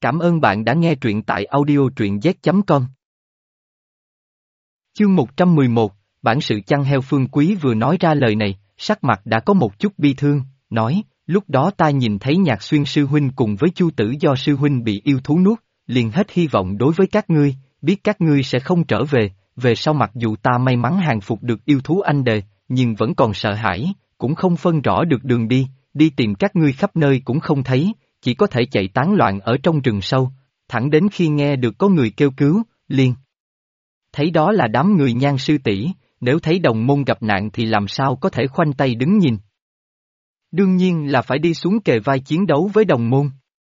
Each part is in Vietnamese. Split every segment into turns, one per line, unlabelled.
Cảm ơn bạn đã nghe truyện tại audio truyện z.com. Chương 111, bản sự chăn heo. Phương Quý vừa nói ra lời này, sắc mặt đã có một chút bi thương, nói, lúc đó ta nhìn thấy Nhạc Xuyên sư huynh cùng với Chu Tử Do sư huynh bị yêu thú nuốt, liền hết hy vọng đối với các ngươi, biết các ngươi sẽ không trở về sau mặc dù ta may mắn hàng phục được yêu thú anh đề, nhưng vẫn còn sợ hãi, cũng không phân rõ được đường đi tìm các ngươi khắp nơi cũng không thấy, chỉ có thể chạy tán loạn ở trong rừng sâu, thẳng đến khi nghe được có người kêu cứu, liền thấy đó là đám người Nhan sư tỷ, nếu thấy đồng môn gặp nạn thì làm sao có thể khoanh tay đứng nhìn. Đương nhiên là phải đi xuống kề vai chiến đấu với đồng môn.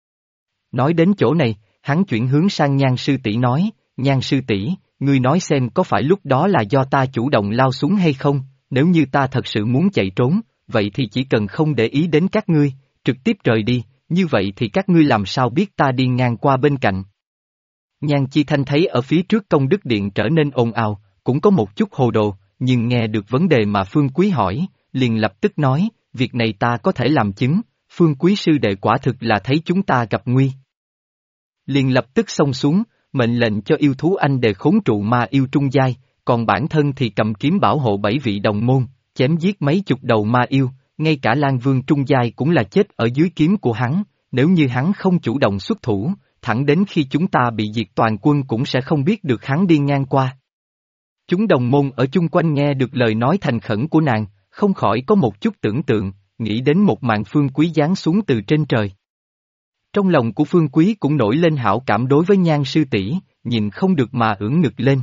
Nói đến chỗ này, hắn chuyển hướng sang Nhan sư tỷ nói, Nhan sư tỷ, ngươi nói xem có phải lúc đó là do ta chủ động lao xuống hay không, nếu như ta thật sự muốn chạy trốn, vậy thì chỉ cần không để ý đến các ngươi, trực tiếp rời đi, như vậy thì các ngươi làm sao biết ta đi ngang qua bên cạnh. Nhan Chi Thanh thấy ở phía trước công đức điện trở nên ồn ào, cũng có một chút hồ đồ, nhưng nghe được vấn đề mà Phương Quý hỏi, liền lập tức nói, việc này ta có thể làm chứng, Phương Quý sư đệ quả thực là thấy chúng ta gặp nguy. Liền lập tức xông xuống, mệnh lệnh cho yêu thú anh đề khốn trụ ma yêu trung giai, còn bản thân thì cầm kiếm bảo hộ 7 vị đồng môn, chém giết mấy chục đầu ma yêu, ngay cả Lan Vương trung giai cũng là chết ở dưới kiếm của hắn, nếu như hắn không chủ động xuất thủ, thẳng đến khi chúng ta bị diệt toàn quân cũng sẽ không biết được hắn đi ngang qua. Chúng đồng môn ở chung quanh nghe được lời nói thành khẩn của nàng, không khỏi có một chút tưởng tượng, nghĩ đến một màn Phương Quý giáng xuống từ trên trời. Trong lòng của Phương Quý cũng nổi lên hảo cảm đối với Nhan sư tỷ, nhìn không được mà ưỡn ngực lên.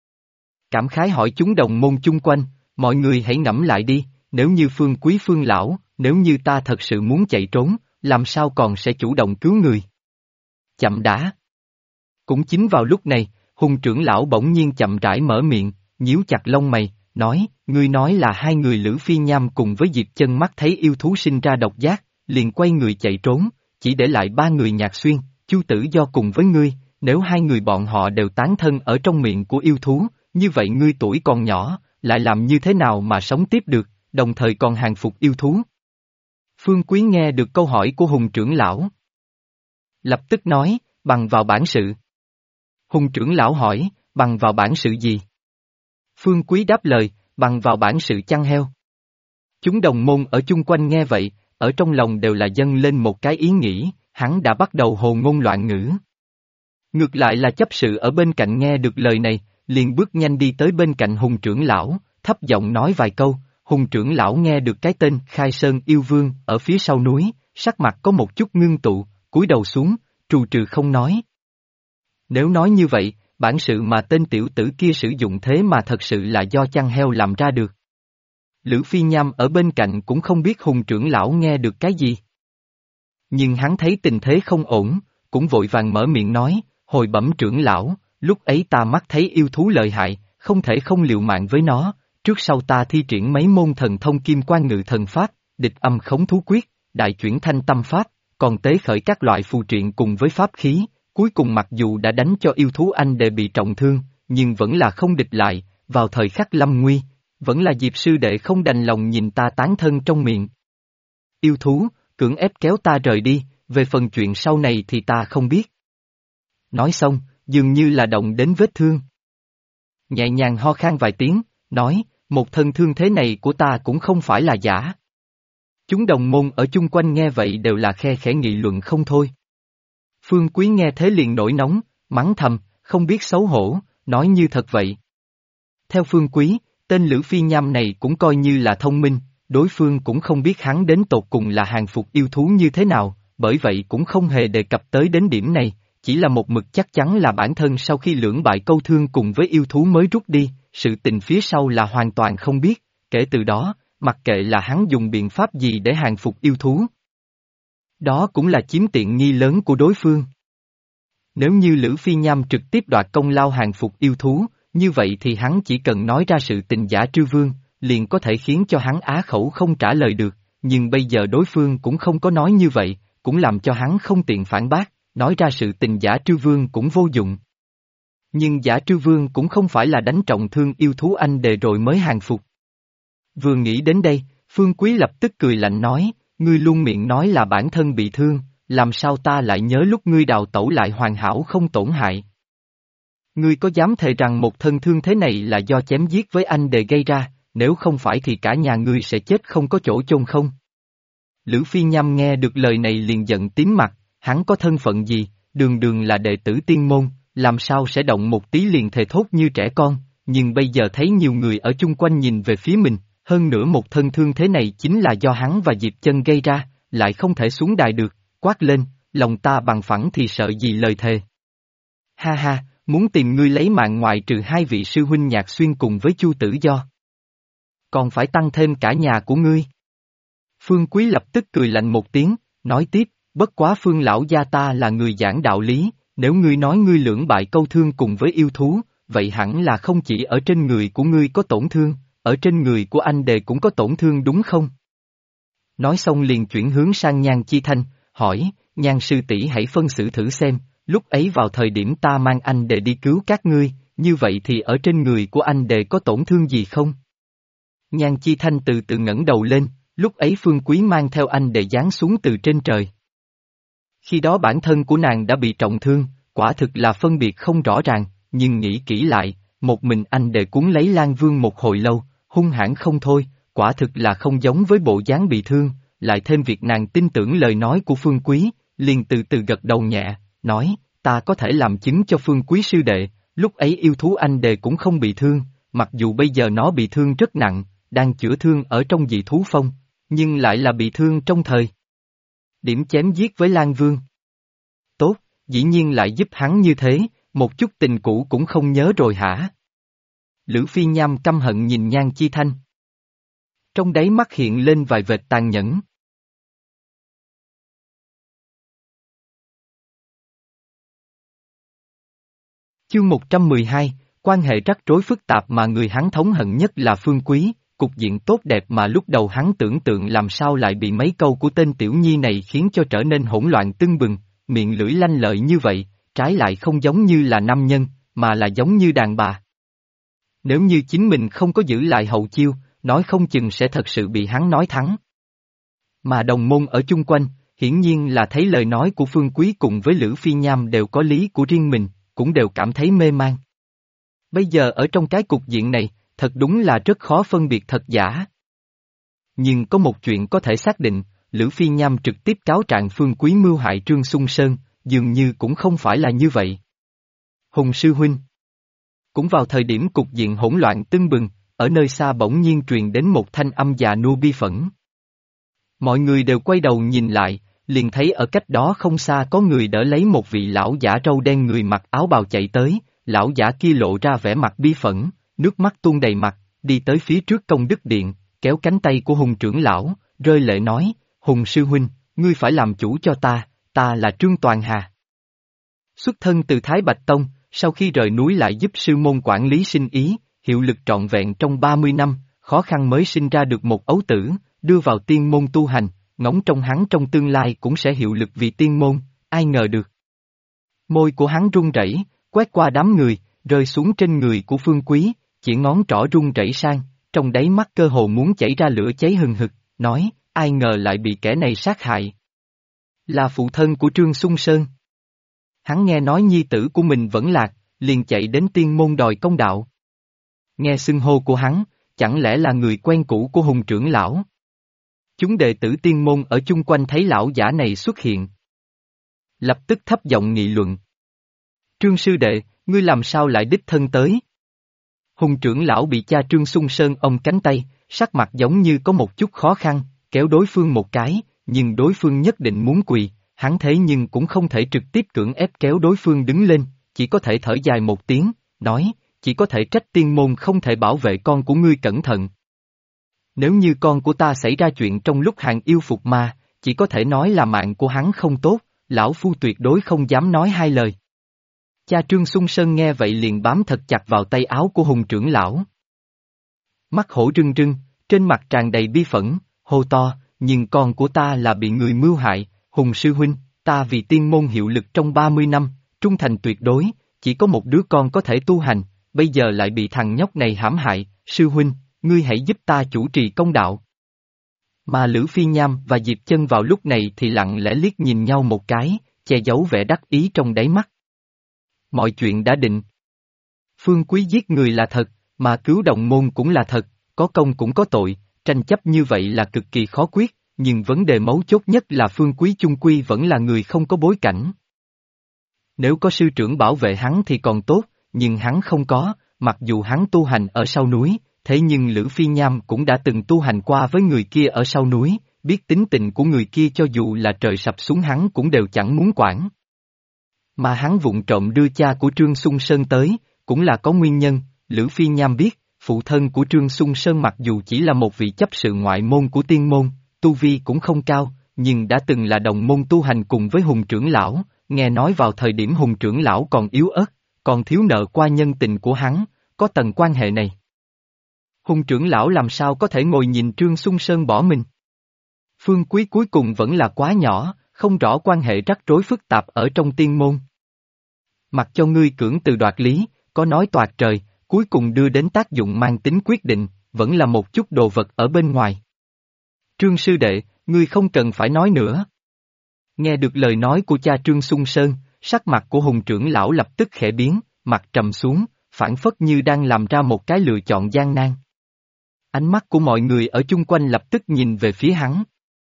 Cảm khái hỏi chúng đồng môn chung quanh, mọi người hãy ngẫm lại đi, nếu như Phương Quý Phương lão, nếu như ta thật sự muốn chạy trốn, làm sao còn sẽ chủ động cứu người? Chậm đã. Cũng chính vào lúc này, Hùng trưởng lão bỗng nhiên chậm rãi mở miệng, nhíu chặt lông mày, nói, ngươi nói là hai người Lữ Phi Nham cùng với Diệp Chân mắt thấy yêu thú sinh ra độc giác, liền quay người chạy trốn, chỉ để lại ba người Nhạc Xuyên, Chu Tử Do cùng với ngươi, nếu hai người bọn họ đều tán thân ở trong miệng của yêu thú, như vậy ngươi tuổi còn nhỏ, lại làm như thế nào mà sống tiếp được, đồng thời còn hàng phục yêu thú? Phương Quý nghe được câu hỏi của Hùng trưởng lão. Lập tức nói, bằng vào bản sự. Hùng trưởng lão hỏi, bằng vào bản sự gì? Phương Quý đáp lời, bằng vào bản sự chăn heo. Chúng đồng môn ở chung quanh nghe vậy, ở trong lòng đều là dâng lên một cái ý nghĩ, hắn đã bắt đầu hồ ngôn loạn ngữ. Ngược lại là chấp sự ở bên cạnh nghe được lời này, liền bước nhanh đi tới bên cạnh Hùng trưởng lão, thấp giọng nói vài câu. Hùng trưởng lão nghe được cái tên Khai Sơn Yêu Vương ở phía sau núi, sắc mặt có một chút ngưng tụ, cúi đầu xuống, trù trừ không nói. Nếu nói như vậy, bản sự mà tên tiểu tử kia sử dụng thế mà thật sự là do chăn heo làm ra được. Lữ Phi Nham ở bên cạnh cũng không biết Hùng trưởng lão nghe được cái gì. Nhưng hắn thấy tình thế không ổn, cũng vội vàng mở miệng nói, hồi bẩm trưởng lão, lúc ấy ta mắt thấy yêu thú lợi hại, không thể không liều mạng với nó. Trước sau ta thi triển mấy môn thần thông kim quan ngự thần pháp, địch âm khống thú quyết, đại chuyển thanh tâm pháp, còn tế khởi các loại phù triện cùng với pháp khí, cuối cùng mặc dù đã đánh cho yêu thú anh đệ bị trọng thương, nhưng vẫn là không địch lại, vào thời khắc lâm nguy, vẫn là Diệp sư đệ không đành lòng nhìn ta tán thân trong miệng. Yêu thú, cưỡng ép kéo ta rời đi, về phần chuyện sau này thì ta không biết. Nói xong, dường như là động đến vết thương. Nhẹ nhàng ho khan vài tiếng, nói, một thân thương thế này của ta cũng không phải là giả. Chúng đồng môn ở chung quanh nghe vậy đều là khe khẽ nghị luận không thôi. Phương Quý nghe thế liền nổi nóng, mắng thầm, không biết xấu hổ, nói như thật vậy. Theo Phương Quý, tên Lữ Phi Nham này cũng coi như là thông minh, đối phương cũng không biết hắn đến tột cùng là hàng phục yêu thú như thế nào, bởi vậy cũng không hề đề cập tới đến điểm này, chỉ là một mực chắc chắn là bản thân sau khi lưỡng bại câu thương cùng với yêu thú mới rút đi. Sự tình phía sau là hoàn toàn không biết, kể từ đó, mặc kệ là hắn dùng biện pháp gì để hàng phục yêu thú. Đó cũng là chiếm tiện nghi lớn của đối phương. Nếu như Lữ Phi Nham trực tiếp đoạt công lao hàng phục yêu thú, như vậy thì hắn chỉ cần nói ra sự tình giả Trư Vương, liền có thể khiến cho hắn á khẩu không trả lời được, nhưng bây giờ đối phương cũng không có nói như vậy, cũng làm cho hắn không tiện phản bác, nói ra sự tình giả Trư Vương cũng vô dụng. Nhưng giả Trư Vương cũng không phải là đánh trọng thương yêu thú anh đệ rồi mới hàng phục. Vừa nghĩ đến đây, Phương Quý lập tức cười lạnh nói, ngươi luôn miệng nói là bản thân bị thương, làm sao ta lại nhớ lúc ngươi đào tẩu lại hoàn hảo không tổn hại. Ngươi có dám thề rằng một thân thương thế này là do chém giết với anh để gây ra, nếu không phải thì cả nhà ngươi sẽ chết không có chỗ chôn không? Lữ Phi Nham nghe được lời này liền giận tím mặt, hắn có thân phận gì, đường đường là đệ tử tiên môn, làm sao sẽ động một tí liền thề thốt như trẻ con, nhưng bây giờ thấy nhiều người ở chung quanh nhìn về phía mình, hơn nữa một thân thương thế này chính là do hắn và Diệp Chân gây ra, lại không thể xuống đài được, quát lên, lòng ta bằng phẳng thì sợ gì lời thề. Ha ha, muốn tìm ngươi lấy mạng ngoại trừ hai vị sư huynh Nhạc Xuyên cùng với Chu Tử Do. Còn phải tăng thêm cả nhà của ngươi. Phương Quý lập tức cười lạnh một tiếng, nói tiếp, bất quá Phương lão gia ta là người giảng đạo lý, nếu ngươi nói ngươi lưỡng bại câu thương cùng với yêu thú, vậy hẳn là không chỉ ở trên người của ngươi có tổn thương, ở trên người của anh đề cũng có tổn thương đúng không? Nói xong liền chuyển hướng sang Nhan Chi Thanh, hỏi, Nhan sư tỷ hãy phân xử thử xem, lúc ấy vào thời điểm ta mang anh đề đi cứu các ngươi, như vậy thì ở trên người của anh đề có tổn thương gì không? Nhan Chi Thanh từ từ ngẩng đầu lên, lúc ấy Phương Quý mang theo anh đề giáng xuống từ trên trời. Khi đó bản thân của nàng đã bị trọng thương, quả thực là phân biệt không rõ ràng, nhưng nghĩ kỹ lại, một mình anh đề cuốn lấy Lan Vương một hồi lâu, hung hãn không thôi, quả thực là không giống với bộ dáng bị thương, lại thêm việc nàng tin tưởng lời nói của Phương Quý, liền từ từ gật đầu nhẹ, nói, ta có thể làm chứng cho Phương Quý sư đệ, lúc ấy yêu thú anh đề cũng không bị thương, mặc dù bây giờ nó bị thương rất nặng, đang chữa thương ở trong dị thú phong, nhưng lại là bị thương trong thời điểm chém giết với Lan Vương. Tốt, dĩ nhiên lại giúp hắn như thế, một chút tình cũ cũng không nhớ rồi hả? Lữ Phi Nham căm hận nhìn Nhan Chi Thanh. Trong đáy mắt hiện lên vài vệt tàn nhẫn. Chương 112, quan hệ rắc rối phức tạp mà người hắn thống hận nhất là Phương Quý, cục diện tốt đẹp mà lúc đầu hắn tưởng tượng làm sao lại bị mấy câu của tên tiểu nhi này khiến cho trở nên hỗn loạn tưng bừng, miệng lưỡi lanh lợi như vậy, trái lại không giống như là nam nhân, mà là giống như đàn bà. Nếu như chính mình không có giữ lại hậu chiêu, nói không chừng sẽ thật sự bị hắn nói thắng. Mà đồng môn ở chung quanh, hiển nhiên là thấy lời nói của Phương Quý cùng với Lữ Phi Nham đều có lý của riêng mình, cũng đều cảm thấy mê man. Bây giờ ở trong cái cục diện này, thật đúng là rất khó phân biệt thật giả. Nhưng có một chuyện có thể xác định, Lữ Phi Nham trực tiếp cáo trạng Phương Quý mưu hại Trương Xuân Sơn, dường như cũng không phải là như vậy. Hùng sư huynh. Cũng vào thời điểm cục diện hỗn loạn tưng bừng, ở nơi xa bỗng nhiên truyền đến một thanh âm già nua bi phẫn. Mọi người đều quay đầu nhìn lại, liền thấy ở cách đó không xa có người đỡ lấy một vị lão giả râu đen người mặc áo bào chạy tới, lão giả kia lộ ra vẻ mặt bi phẫn, nước mắt tuôn đầy mặt, đi tới phía trước Công Đức Điện, kéo cánh tay của Hùng trưởng lão, rơi lệ nói, Hùng sư huynh, ngươi phải làm chủ cho ta là Trương Toàn Hà. Xuất thân từ Thái Bạch Tông, sau khi rời núi lại giúp sư môn quản lý sinh ý, hiệu lực trọn vẹn trong 30 năm, khó khăn mới sinh ra được một ấu tử, đưa vào tiên môn tu hành, ngóng trông hắn trong tương lai cũng sẽ hiệu lực vì tiên môn, ai ngờ được. Môi của hắn run rẩy, quét qua đám người, rơi xuống trên người của Phương Quý, chỉ ngón trỏ run rẩy sang, trong đáy mắt cơ hồ muốn chảy ra lửa cháy hừng hực, nói, ai ngờ lại bị kẻ này sát hại. Là phụ thân của Trương Xuân Sơn. Hắn nghe nói nhi tử của mình vẫn lạc, liền chạy đến tiên môn đòi công đạo. Nghe xưng hô của hắn, chẳng lẽ là người quen cũ của Hùng trưởng lão? Chúng đệ tử tiên môn ở chung quanh thấy lão giả này xuất hiện. Lập tức thấp giọng nghị luận. Trương sư đệ, ngươi làm sao lại đích thân tới? Hùng trưởng lão bị cha Trương Xuân Sơn ôm cánh tay, sắc mặt giống như có một chút khó khăn, kéo đối phương một cái, nhưng đối phương nhất định muốn quỳ, hắn thế nhưng cũng không thể trực tiếp cưỡng ép kéo đối phương đứng lên, chỉ có thể thở dài một tiếng, nói, chỉ có thể trách tiên môn không thể bảo vệ con của ngươi cẩn thận. Nếu như con của ta xảy ra chuyện trong lúc hàng yêu phục ma, chỉ có thể nói là mạng của hắn không tốt, lão phu tuyệt đối không dám nói hai lời. Cha Trương Xuân Sơn nghe vậy liền bám thật chặt vào tay áo của Hùng trưởng lão. Mắt hổ rưng rưng, trên mặt tràn đầy bi phẫn, hô to, nhưng con của ta là bị người mưu hại, Hùng sư huynh, ta vì tiên môn hiệu lực trong 30 năm, trung thành tuyệt đối, chỉ có một đứa con có thể tu hành, bây giờ lại bị thằng nhóc này hãm hại, sư huynh, ngươi hãy giúp ta chủ trì công đạo. Mà Lữ Phi Nham và Diệp Chân vào lúc này thì lặng lẽ liếc nhìn nhau một cái, che giấu vẻ đắc ý trong đáy mắt. Mọi chuyện đã định. Phương Quý giết người là thật, mà cứu đồng môn cũng là thật, có công cũng có tội, tranh chấp như vậy là cực kỳ khó quyết, nhưng vấn đề mấu chốt nhất là Phương Quý chung quy vẫn là người không có bối cảnh. Nếu có sư trưởng bảo vệ hắn thì còn tốt, nhưng hắn không có, mặc dù hắn tu hành ở sau núi, thế nhưng Lữ Phi Nham cũng đã từng tu hành qua với người kia ở sau núi, biết tính tình của người kia cho dù là trời sập xuống hắn cũng đều chẳng muốn quản. Mà hắn vụng trộm đưa cha của Trương Xung Sơn tới, cũng là có nguyên nhân, Lữ Phi Nham biết, phụ thân của Trương Xung Sơn mặc dù chỉ là một vị chấp sự ngoại môn của tiên môn, tu vi cũng không cao, nhưng đã từng là đồng môn tu hành cùng với Hùng trưởng lão, nghe nói vào thời điểm Hùng trưởng lão còn yếu ớt, còn thiếu nợ qua nhân tình của hắn, có tầng quan hệ này. Hùng trưởng lão làm sao có thể ngồi nhìn Trương Xung Sơn bỏ mình. Phương Quý cuối cùng vẫn là quá nhỏ, không rõ quan hệ rắc rối phức tạp ở trong tiên môn. Mặc cho ngươi cưỡng từ đoạt lý, có nói toạc trời, cuối cùng đưa đến tác dụng mang tính quyết định, vẫn là một chút đồ vật ở bên ngoài. Trương sư đệ, ngươi không cần phải nói nữa. Nghe được lời nói của cha Trương Xung Sơn, sắc mặt của Hùng trưởng lão lập tức khẽ biến, mặt trầm xuống, phảng phất như đang làm ra một cái lựa chọn gian nan. Ánh mắt của mọi người ở chung quanh lập tức nhìn về phía hắn.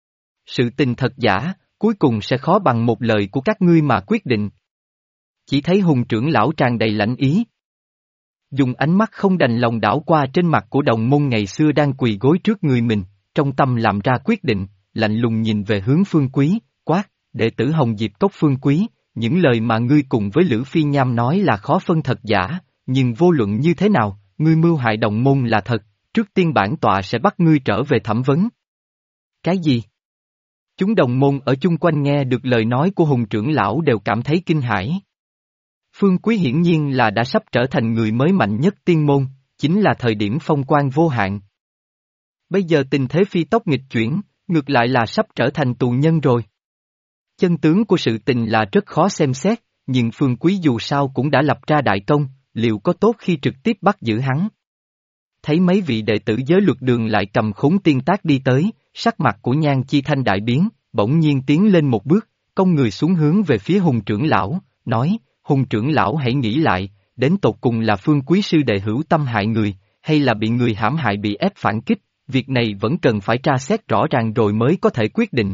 Sự tình thật giả, cuối cùng sẽ khó bằng một lời của các ngươi mà quyết định. Chỉ thấy Hùng trưởng lão tràn đầy lãnh ý. Dùng ánh mắt không đành lòng đảo qua trên mặt của đồng môn ngày xưa đang quỳ gối trước người mình, trong tâm làm ra quyết định, lạnh lùng nhìn về hướng Phương Quý, quát, đệ tử Hồng Diệp Cốc Phương Quý, những lời mà ngươi cùng với Lữ Phi Nham nói là khó phân thật giả, nhưng vô luận như thế nào, ngươi mưu hại đồng môn là thật, trước tiên bản tọa sẽ bắt ngươi trở về thẩm vấn. Cái gì? Chúng đồng môn ở chung quanh nghe được lời nói của Hùng trưởng lão đều cảm thấy kinh hãi. Phương Quý hiển nhiên là đã sắp trở thành người mới mạnh nhất tiên môn, chính là thời điểm phong quang vô hạn. Bây giờ tình thế phi tốc nghịch chuyển, ngược lại là sắp trở thành tù nhân rồi. Chân tướng của sự tình là rất khó xem xét, nhưng Phương Quý dù sao cũng đã lập ra đại công, liệu có tốt khi trực tiếp bắt giữ hắn? Thấy mấy vị đệ tử giới luật đường lại cầm khốn tiên tác đi tới, sắc mặt của Nhan Chi Thanh đại biến, bỗng nhiên tiến lên một bước, cong người xuống hướng về phía Hùng trưởng lão, nói, Hùng trưởng lão hãy nghĩ lại, đến tột cùng là Phương Quý sư đệ hữu tâm hại người, hay là bị người hãm hại bị ép phản kích, việc này vẫn cần phải tra xét rõ ràng rồi mới có thể quyết định.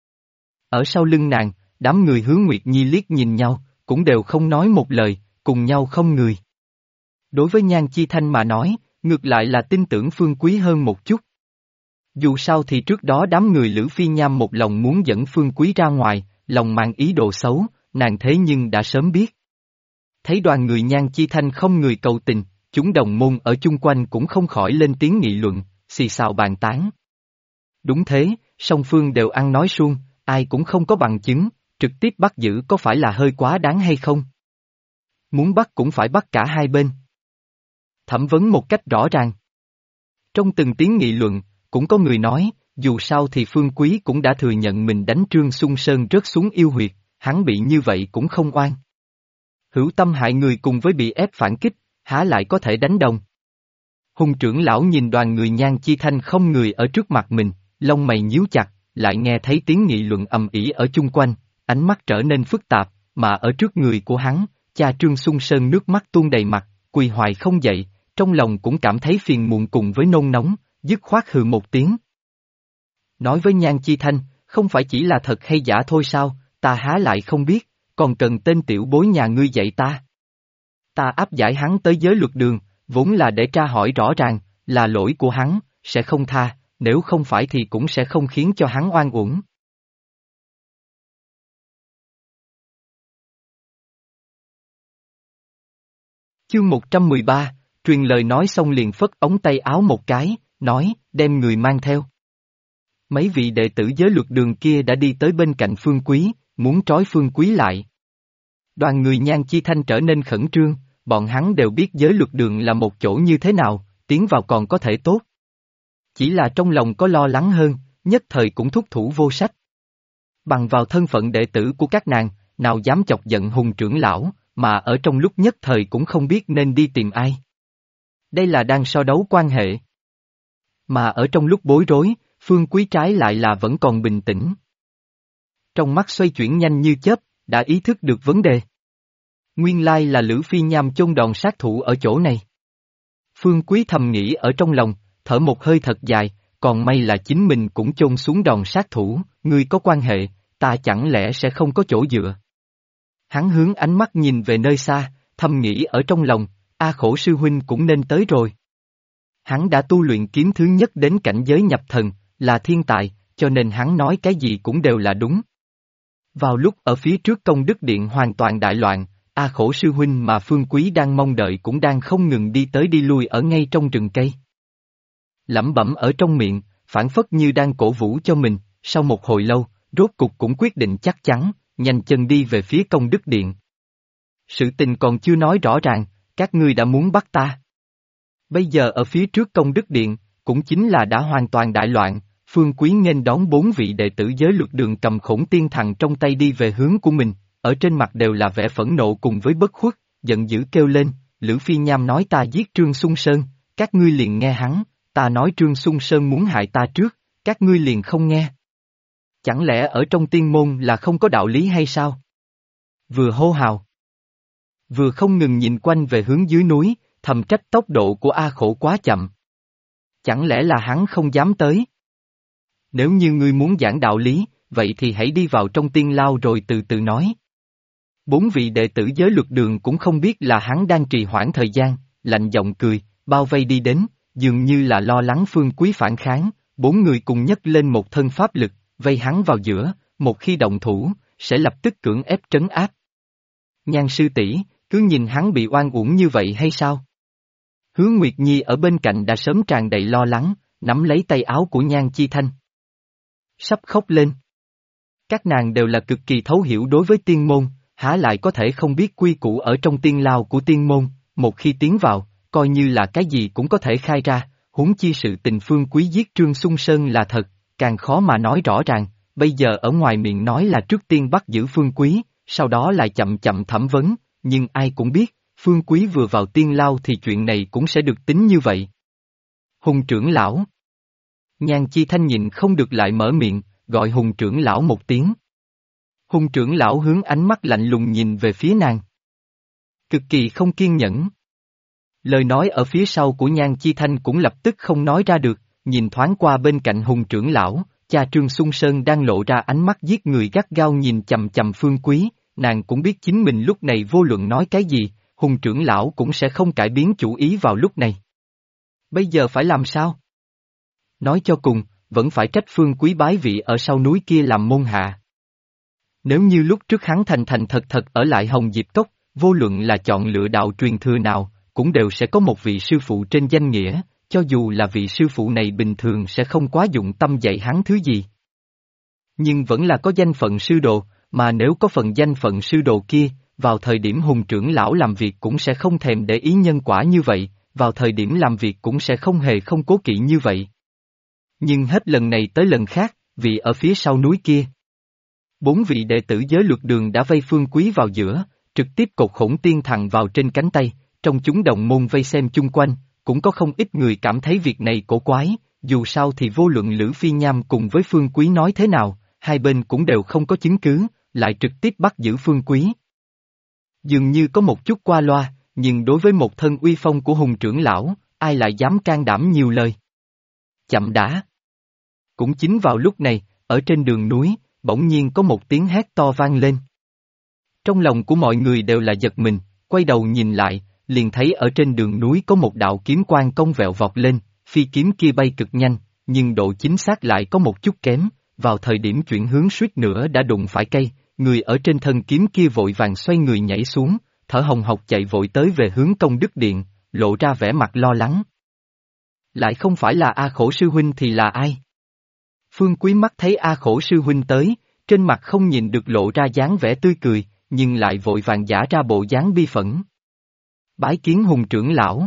Ở sau lưng nàng, đám người hướng Nguyệt Nhi liếc nhìn nhau, cũng đều không nói một lời, cùng nhau không người. Đối với Nhan Chi Thanh mà nói, ngược lại là tin tưởng Phương Quý hơn một chút. Dù sao thì trước đó đám người Lữ Phi Nham một lòng muốn dẫn Phương Quý ra ngoài, lòng mang ý đồ xấu, nàng thế nhưng đã sớm biết. Thấy đoàn người Nhan Chi Thanh không người cầu tình, chúng đồng môn ở chung quanh cũng không khỏi lên tiếng nghị luận, xì xào bàn tán. Đúng thế, song phương đều ăn nói suông, ai cũng không có bằng chứng, trực tiếp bắt giữ có phải là hơi quá đáng hay không? Muốn bắt cũng phải bắt cả hai bên. Thẩm vấn một cách rõ ràng. Trong từng tiếng nghị luận, cũng có người nói, dù sao thì Phương Quý cũng đã thừa nhận mình đánh Trương Xung Sơn rớt xuống yêu huyệt, hắn bị như vậy cũng không oan. Hữu tâm hại người cùng với bị ép phản kích, há lại có thể đánh đồng. Hùng trưởng lão nhìn đoàn người Nhan Chi Thanh không người ở trước mặt mình, lông mày nhíu chặt, lại nghe thấy tiếng nghị luận ầm ĩ ở chung quanh, ánh mắt trở nên phức tạp, mà ở trước người của hắn, cha Trương Xung Sơn nước mắt tuôn đầy mặt, quỳ hoài không dậy, trong lòng cũng cảm thấy phiền muộn cùng với nôn nóng, dứt khoát hừ một tiếng. Nói với Nhan Chi Thanh, không phải chỉ là thật hay giả thôi sao, ta há lại không biết, còn cần tên tiểu bối nhà ngươi dạy ta. Ta áp giải hắn tới giới luật đường, vốn là để tra hỏi rõ ràng, là lỗi của hắn, sẽ không tha, nếu không phải thì cũng sẽ không khiến cho hắn oan uổng. Chương 113, truyền lời nói xong liền phất ống tay áo một cái, nói, đem người mang theo. Mấy vị đệ tử giới luật đường kia đã đi tới bên cạnh Phương Quý, muốn trói Phương Quý lại. Đoàn người Nhan Chi Thanh trở nên khẩn trương, bọn hắn đều biết giới luật đường là một chỗ như thế nào, tiến vào còn có thể tốt. Chỉ là trong lòng có lo lắng hơn, nhất thời cũng thúc thủ vô sách. Bằng vào thân phận đệ tử của các nàng, nào dám chọc giận Hùng trưởng lão, mà ở trong lúc nhất thời cũng không biết nên đi tìm ai. Đây là đang so đấu quan hệ. Mà ở trong lúc bối rối, Phương Quý trái lại là vẫn còn bình tĩnh. Trong mắt xoay chuyển nhanh như chớp, đã ý thức được vấn đề. Nguyên lai là Lữ Phi Nham chôn đòn sát thủ ở chỗ này. Phương Quý thầm nghĩ ở trong lòng, thở một hơi thật dài, còn may là chính mình cũng chôn xuống đòn sát thủ, ngươi có quan hệ, ta chẳng lẽ sẽ không có chỗ dựa. Hắn hướng ánh mắt nhìn về nơi xa, thầm nghĩ ở trong lòng, A Khổ sư huynh cũng nên tới rồi. Hắn đã tu luyện kiếm thứ nhất đến cảnh giới nhập thần, là thiên tài, cho nên hắn nói cái gì cũng đều là đúng. Vào lúc ở phía trước công đức điện hoàn toàn đại loạn, A Khổ sư huynh mà Phương Quý đang mong đợi cũng đang không ngừng đi tới đi lui ở ngay trong rừng cây. Lẩm bẩm ở trong miệng, phảng phất như đang cổ vũ cho mình, sau một hồi lâu, rốt cục cũng quyết định chắc chắn, nhanh chân đi về phía công đức điện. Sự tình còn chưa nói rõ ràng, các ngươi đã muốn bắt ta. Bây giờ ở phía trước công đức điện, cũng chính là đã hoàn toàn đại loạn, Phương Quý nghênh đón 4 vị đệ tử giới luật đường cầm khổng tiên thằng trong tay đi về hướng của mình, ở trên mặt đều là vẻ phẫn nộ cùng với bất khuất, giận dữ kêu lên, Lữ Phi Nham nói ta giết Trương Xung Sơn, các ngươi liền nghe hắn, ta nói Trương Xung Sơn muốn hại ta trước, các ngươi liền không nghe. Chẳng lẽ ở trong tiên môn là không có đạo lý hay sao? Vừa hô hào, vừa không ngừng nhìn quanh về hướng dưới núi, thầm trách tốc độ của A Khổ quá chậm. Chẳng lẽ là hắn không dám tới? Nếu như ngươi muốn giảng đạo lý, vậy thì hãy đi vào trong tiên lao rồi từ từ nói. 4 vị đệ tử giới luật đường cũng không biết là hắn đang trì hoãn thời gian, lạnh giọng cười, bao vây đi đến, dường như là lo lắng Phương Quý phản kháng, 4 người cùng nhấc lên một thân pháp lực, vây hắn vào giữa, một khi động thủ, sẽ lập tức cưỡng ép trấn áp. Nhan sư tỷ, cứ nhìn hắn bị oan uổng như vậy hay sao? Hứa Nguyệt Nhi ở bên cạnh đã sớm tràn đầy lo lắng, nắm lấy tay áo của Nhan Chi Thanh. Sắp khóc lên. Các nàng đều là cực kỳ thấu hiểu đối với tiên môn, há lại có thể không biết quy củ ở trong tiên lao của tiên môn, một khi tiến vào, coi như là cái gì cũng có thể khai ra, huống chi sự tình Phương Quý giết Trương Xung Sơn là thật, càng khó mà nói rõ ràng, bây giờ ở ngoài miệng nói là trước tiên bắt giữ Phương Quý, sau đó lại chậm chậm thẩm vấn, nhưng ai cũng biết, Phương Quý vừa vào tiên lao thì chuyện này cũng sẽ được tính như vậy. Hùng trưởng lão. Nhan Chi Thanh nhịn không được lại mở miệng, gọi Hùng trưởng lão một tiếng. Hùng trưởng lão hướng ánh mắt lạnh lùng nhìn về phía nàng. Cực kỳ không kiên nhẫn. Lời nói ở phía sau của Nhan Chi Thanh cũng lập tức không nói ra được, nhìn thoáng qua bên cạnh Hùng trưởng lão, cha Trương Xung Sơn đang lộ ra ánh mắt giết người gắt gao nhìn chầm chầm Phương Quý, nàng cũng biết chính mình lúc này vô luận nói cái gì, Hùng trưởng lão cũng sẽ không cải biến chủ ý vào lúc này. Bây giờ phải làm sao? Nói cho cùng, vẫn phải trách Phương Quý bái vị ở sau núi kia làm môn hạ. Nếu như lúc trước hắn thành thành thật thật ở lại Hồng Diệp Cốc, vô luận là chọn lựa đạo truyền thừa nào, cũng đều sẽ có một vị sư phụ trên danh nghĩa, cho dù là vị sư phụ này bình thường sẽ không quá dụng tâm dạy hắn thứ gì. Nhưng vẫn là có danh phận sư đồ, mà nếu có phần danh phận sư đồ kia, vào thời điểm Hùng trưởng lão làm việc cũng sẽ không thèm để ý nhân quả như vậy, vào thời điểm làm việc cũng sẽ không hề không cố kỵ như vậy. Nhưng hết lần này tới lần khác, vì ở phía sau núi kia. 4 vị đệ tử giới luật đường đã vây Phương Quý vào giữa, trực tiếp cột khổng tiên thằng vào trên cánh tay, trong chúng đồng môn vây xem chung quanh, cũng có không ít người cảm thấy việc này cổ quái, dù sao thì vô luận Lữ Phi Nham cùng với Phương Quý nói thế nào, hai bên cũng đều không có chứng cứ, lại trực tiếp bắt giữ Phương Quý. Dường như có một chút qua loa, nhưng đối với một thân uy phong của Hùng trưởng lão, ai lại dám can đảm nhiều lời. Chậm đã. Cũng chính vào lúc này, ở trên đường núi, bỗng nhiên có một tiếng hét to vang lên. Trong lòng của mọi người đều là giật mình, quay đầu nhìn lại, liền thấy ở trên đường núi có một đạo kiếm quang cong vẹo vọt lên, phi kiếm kia bay cực nhanh, nhưng độ chính xác lại có một chút kém, vào thời điểm chuyển hướng suýt nữa đã đụng phải cây, người ở trên thân kiếm kia vội vàng xoay người nhảy xuống, thở hồng hộc chạy vội tới về hướng công đức điện, lộ ra vẻ mặt lo lắng. Lại không phải là A Khổ sư huynh thì là ai? Phương Quý mắt thấy A Khổ sư huynh tới, trên mặt không nhìn được lộ ra dáng vẻ tươi cười, nhưng lại vội vàng giả ra bộ dáng bi phẫn. Bái kiến Hùng trưởng lão.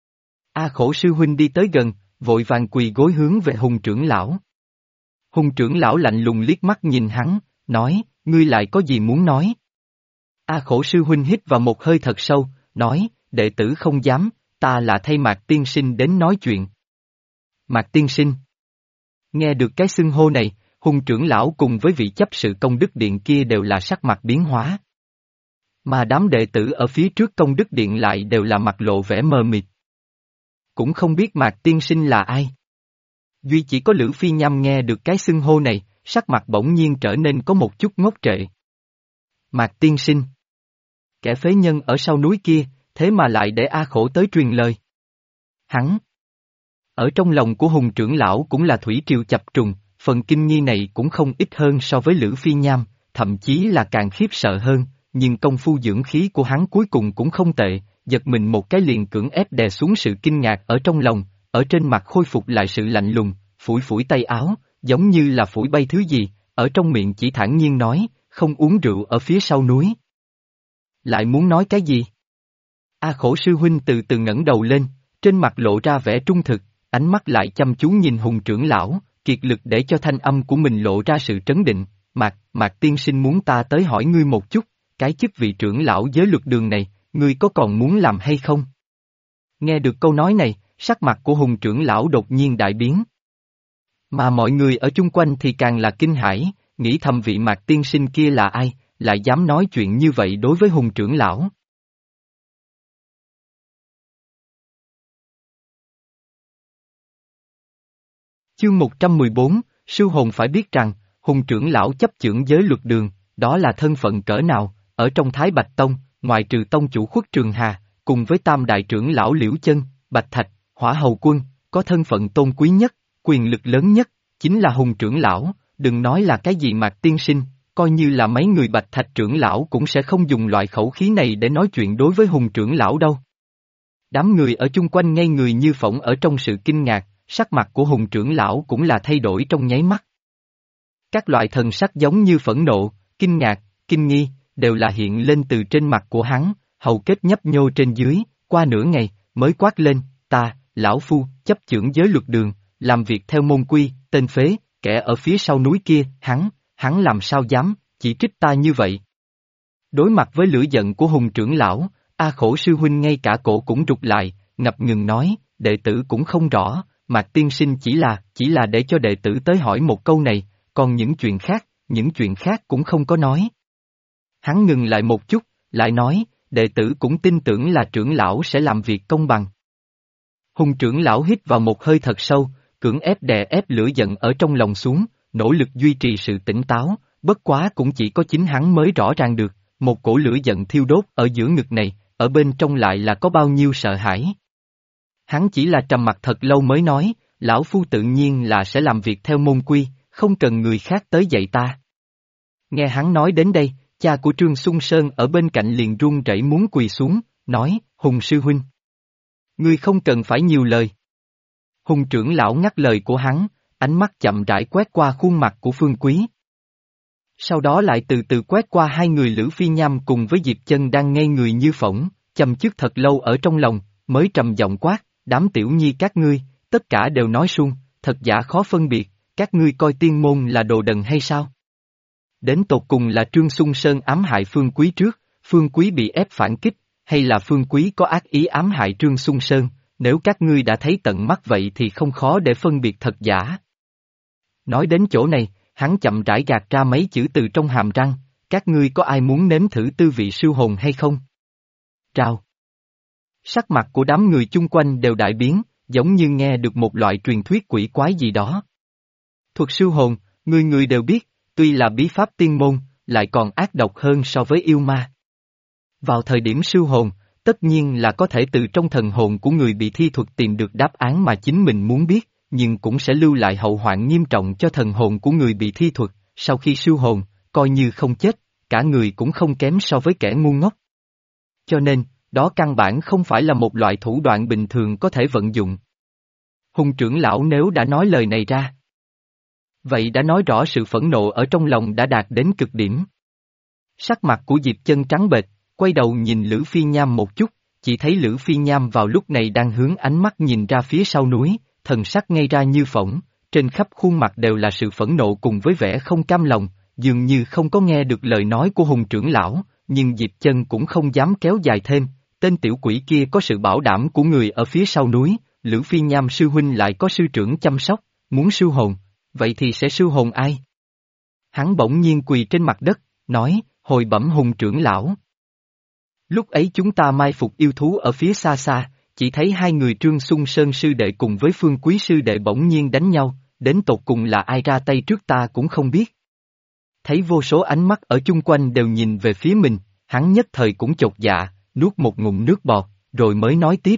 A Khổ sư huynh đi tới gần, vội vàng quỳ gối hướng về Hùng trưởng lão. Hùng trưởng lão lạnh lùng liếc mắt nhìn hắn, nói, ngươi lại có gì muốn nói? A Khổ sư huynh hít vào một hơi thật sâu, nói, đệ tử không dám, ta là thay Mạc tiên sinh đến nói chuyện. Mạc tiên sinh. Nghe được cái xưng hô này, Hùng trưởng lão cùng với vị chấp sự công đức điện kia đều là sắc mặt biến hóa. Mà đám đệ tử ở phía trước công đức điện lại đều là mặt lộ vẻ mờ mịt. Cũng không biết Mạc tiên sinh là ai. Duy chỉ có Lữ Phi Nham nghe được cái xưng hô này, sắc mặt bỗng nhiên trở nên có một chút ngốc trệ. Mạc tiên sinh. Kẻ phế nhân ở sau núi kia, thế mà lại để A Khổ tới truyền lời. Hắn. Ở trong lòng của Hùng trưởng lão cũng là thủy triều chập trùng, phần kinh nghi này cũng không ít hơn so với Lữ Phi Nham, thậm chí là càng khiếp sợ hơn, nhưng công phu dưỡng khí của hắn cuối cùng cũng không tệ, giật mình một cái liền cưỡng ép đè xuống sự kinh ngạc ở trong lòng, ở trên mặt khôi phục lại sự lạnh lùng, phủi phủi tay áo, giống như là phủi bay thứ gì, ở trong miệng chỉ thản nhiên nói, không uống rượu ở phía sau núi. Lại muốn nói cái gì? A Khổ sư huynh từ từ ngẩng đầu lên, trên mặt lộ ra vẻ trung thực, ánh mắt lại chăm chú nhìn Hùng trưởng lão, kiệt lực để cho thanh âm của mình lộ ra sự trấn định. Mạc tiên sinh muốn ta tới hỏi ngươi một chút, cái chức vị trưởng lão giới luật đường này, ngươi có còn muốn làm hay không? Nghe được câu nói này, sắc mặt của Hùng trưởng lão đột nhiên đại biến. Mà mọi người ở chung quanh thì càng là kinh hãi, nghĩ thầm vị Mạc tiên sinh kia là ai, lại dám nói chuyện như vậy đối với Hùng trưởng lão. Chương 114, Sư hồn phải biết rằng, Hùng trưởng lão chấp chưởng giới luật đường, đó là thân phận cỡ nào, ở trong Thái Bạch Tông, ngoài trừ tông chủ Khuất Trường Hà, cùng với tam đại trưởng lão Liễu Chân, Bạch Thạch, Hỏa Hầu Quân, có thân phận tôn quý nhất, quyền lực lớn nhất, chính là Hùng trưởng lão, đừng nói là cái gì Mạc tiên sinh, coi như là mấy người Bạch Thạch trưởng lão cũng sẽ không dùng loại khẩu khí này để nói chuyện đối với Hùng trưởng lão đâu. Đám người ở chung quanh ngây người như phỏng ở trong sự kinh ngạc, sắc mặt của Hùng trưởng lão cũng là thay đổi trong nháy mắt. Các loại thần sắc giống như phẫn nộ, kinh ngạc, kinh nghi, đều là hiện lên từ trên mặt của hắn, hầu kết nhấp nhô trên dưới, qua nửa ngày, mới quát lên, ta, lão phu, chấp chưởng giới luật đường, làm việc theo môn quy, tên phế, kẻ ở phía sau núi kia, hắn làm sao dám, chỉ trích ta như vậy. Đối mặt với lửa giận của Hùng trưởng lão, A Khổ sư huynh ngay cả cổ cũng rụt lại, ngập ngừng nói, đệ tử cũng không rõ, Mạc tiên sinh chỉ là để cho đệ tử tới hỏi một câu này, còn những chuyện khác cũng không có nói. Hắn ngừng lại một chút, lại nói, đệ tử cũng tin tưởng là trưởng lão sẽ làm việc công bằng. Hùng trưởng lão hít vào một hơi thật sâu, cưỡng ép đè ép lửa giận ở trong lòng xuống, nỗ lực duy trì sự tỉnh táo, bất quá cũng chỉ có chính hắn mới rõ ràng được, một cổ lửa giận thiêu đốt ở giữa ngực này, ở bên trong lại là có bao nhiêu sợ hãi. Hắn chỉ là trầm mặc thật lâu mới nói, lão phu tự nhiên là sẽ làm việc theo môn quy, không cần người khác tới dạy ta. Nghe hắn nói đến đây, cha của Trương Xuân Sơn ở bên cạnh liền run rẩy muốn quỳ xuống, nói, Hùng sư huynh. Ngươi không cần phải nhiều lời. Hùng trưởng lão ngắt lời của hắn, ánh mắt chậm rãi quét qua khuôn mặt của Phương Quý. Sau đó lại từ từ quét qua hai người Lữ Phi Nham cùng với Diệp Chân đang ngây người như phỗng, châm chước thật lâu ở trong lòng, mới trầm giọng quát, đám tiểu nhi các ngươi, tất cả đều nói suông, thật giả khó phân biệt, các ngươi coi tiên môn là đồ đần hay sao? Đến tột cùng là Trương Xuân Sơn ám hại Phương Quý trước, Phương Quý bị ép phản kích, hay là Phương Quý có ác ý ám hại Trương Xuân Sơn, nếu các ngươi đã thấy tận mắt vậy thì không khó để phân biệt thật giả. Nói đến chỗ này, hắn chậm rãi gạt ra mấy chữ từ trong hàm răng, các ngươi có ai muốn nếm thử tư vị siêu hồn hay không? Trao. Sắc mặt của đám người chung quanh đều đại biến, giống như nghe được một loại truyền thuyết quỷ quái gì đó. Thuật siêu hồn, người đều biết, tuy là bí pháp tiên môn, lại còn ác độc hơn so với yêu ma. Vào thời điểm siêu hồn, tất nhiên là có thể từ trong thần hồn của người bị thi thuật tìm được đáp án mà chính mình muốn biết, nhưng cũng sẽ lưu lại hậu hoạn nghiêm trọng cho thần hồn của người bị thi thuật, sau khi siêu hồn, coi như không chết, cả người cũng không kém so với kẻ ngu ngốc. Cho nên, đó căn bản không phải là một loại thủ đoạn bình thường có thể vận dụng. Hùng trưởng lão nếu đã nói lời này ra, vậy đã nói rõ sự phẫn nộ ở trong lòng đã đạt đến cực điểm. Sắc mặt của Diệp Chân trắng bệch, quay đầu nhìn Lữ Phi Nham một chút, chỉ thấy Lữ Phi Nham vào lúc này đang hướng ánh mắt nhìn ra phía sau núi, thần sắc ngây ra như phỗng, trên khắp khuôn mặt đều là sự phẫn nộ cùng với vẻ không cam lòng, dường như không có nghe được lời nói của Hùng trưởng lão, nhưng Diệp Chân cũng không dám kéo dài thêm, tên tiểu quỷ kia có sự bảo đảm của người ở phía sau núi, Lữ Phi Nham sư huynh lại có sư trưởng chăm sóc, muốn siêu hồn, vậy thì sẽ siêu hồn ai? Hắn bỗng nhiên quỳ trên mặt đất, nói, hồi bẩm Hùng trưởng lão. Lúc ấy chúng ta mai phục yêu thú ở phía xa xa, chỉ thấy hai người Trương Xung Sơn sư đệ cùng với Phương Quý sư đệ bỗng nhiên đánh nhau, đến tột cùng là ai ra tay trước ta cũng không biết. Thấy vô số ánh mắt ở chung quanh đều nhìn về phía mình, hắn nhất thời cũng chột dạ, nuốt một ngụm nước bọt, rồi mới nói tiếp,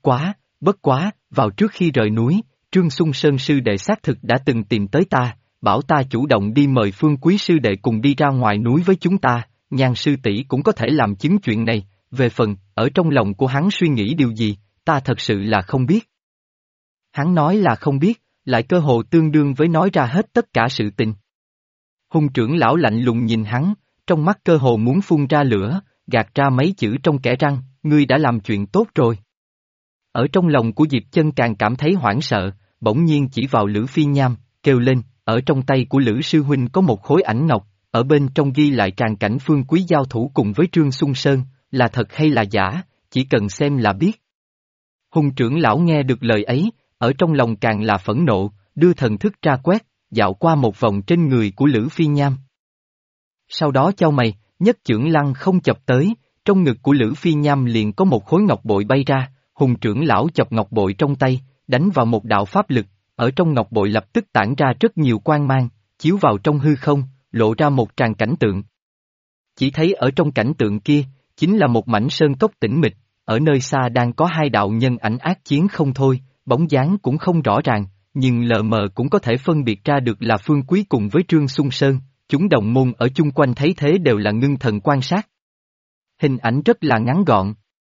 bất quá, vào trước khi rời núi, Trương Xung Sơn sư đệ xác thực đã từng tìm tới ta, bảo ta chủ động đi mời Phương Quý sư đệ cùng đi ra ngoài núi với chúng ta, Nhan sư tỷ cũng có thể làm chứng chuyện này, về phần, ở trong lòng của hắn suy nghĩ điều gì, ta thật sự là không biết. Hắn nói là không biết, lại cơ hồ tương đương với nói ra hết tất cả sự tình. Hùng trưởng lão lạnh lùng nhìn hắn, trong mắt cơ hồ muốn phun ra lửa, gạt ra mấy chữ trong kẽ răng, ngươi đã làm chuyện tốt rồi. Ở trong lòng của Diệp Chân càng cảm thấy hoảng sợ, bỗng nhiên chỉ vào Lữ Phi Nham, kêu lên, ở trong tay của Lữ sư huynh có một khối ảnh ngọc, ở bên trong ghi lại tràng cảnh Phương Quý giao thủ cùng với Trương Xung Sơn, là thật hay là giả, chỉ cần xem là biết. Hùng trưởng lão nghe được lời ấy, ở trong lòng càng là phẫn nộ, đưa thần thức ra quét, dạo qua một vòng trên người của Lữ Phi Nham. Sau đó chau mày, nhất chưởng lăng không chập tới, trong ngực của Lữ Phi Nham liền có một khối ngọc bội bay ra, Hùng trưởng lão chọc ngọc bội trong tay, đánh vào một đạo pháp lực, ở trong ngọc bội lập tức tản ra rất nhiều quang mang, chiếu vào trong hư không, lộ ra một tràng cảnh tượng. Chỉ thấy ở trong cảnh tượng kia, chính là một mảnh sơn cốc tĩnh mịch, ở nơi xa đang có hai đạo nhân ảnh ác chiến không thôi, bóng dáng cũng không rõ ràng, nhưng lờ mờ cũng có thể phân biệt ra được là Phương Quý cùng với Trương Xung Sơn, chúng đồng môn ở chung quanh thấy thế đều là ngưng thần quan sát. Hình ảnh rất là ngắn gọn.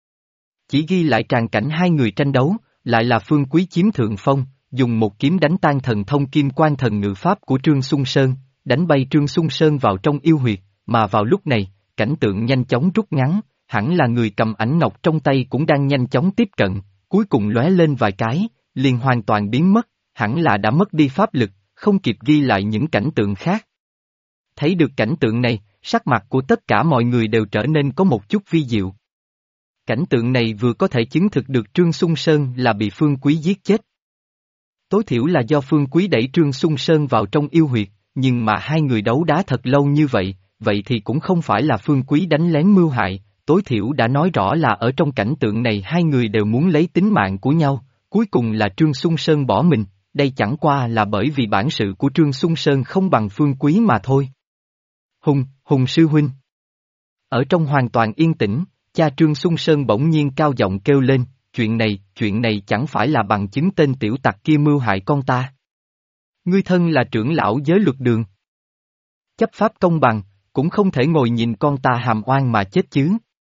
Chỉ ghi lại tràng cảnh hai người tranh đấu, lại là Phương Quý chiếm thượng phong, dùng một kiếm đánh tan thần thông kim quan thần ngự pháp của Trương Xung Sơn, đánh bay Trương Xung Sơn vào trong yêu huyệt, mà vào lúc này, cảnh tượng nhanh chóng rút ngắn, hẳn là người cầm ảnh ngọc trong tay cũng đang nhanh chóng tiếp cận, cuối cùng lóe lên vài cái, liền hoàn toàn biến mất, hẳn là đã mất đi pháp lực, không kịp ghi lại những cảnh tượng khác. Thấy được cảnh tượng này, sắc mặt của tất cả mọi người đều trở nên có một chút vi diệu. Cảnh tượng này vừa có thể chứng thực được Trương Xung Sơn là bị Phương Quý giết chết. Tối thiểu là do Phương Quý đẩy Trương Xung Sơn vào trong yêu huyệt, nhưng mà hai người đấu đá thật lâu như vậy thì cũng không phải là Phương Quý đánh lén mưu hại, tối thiểu đã nói rõ là ở trong cảnh tượng này hai người đều muốn lấy tính mạng của nhau, cuối cùng là Trương Xung Sơn bỏ mình, đây chẳng qua là bởi vì bản sự của Trương Xung Sơn không bằng Phương Quý mà thôi. Hùng sư huynh. Ở trong hoàn toàn yên tĩnh, cha Trương Xung Sơn bỗng nhiên cao giọng kêu lên, chuyện này chẳng phải là bằng chứng tên tiểu tặc kia mưu hại con ta. Ngươi thân là trưởng lão giới luật đường. Chấp pháp công bằng, cũng không thể ngồi nhìn con ta hàm oan mà chết chứ.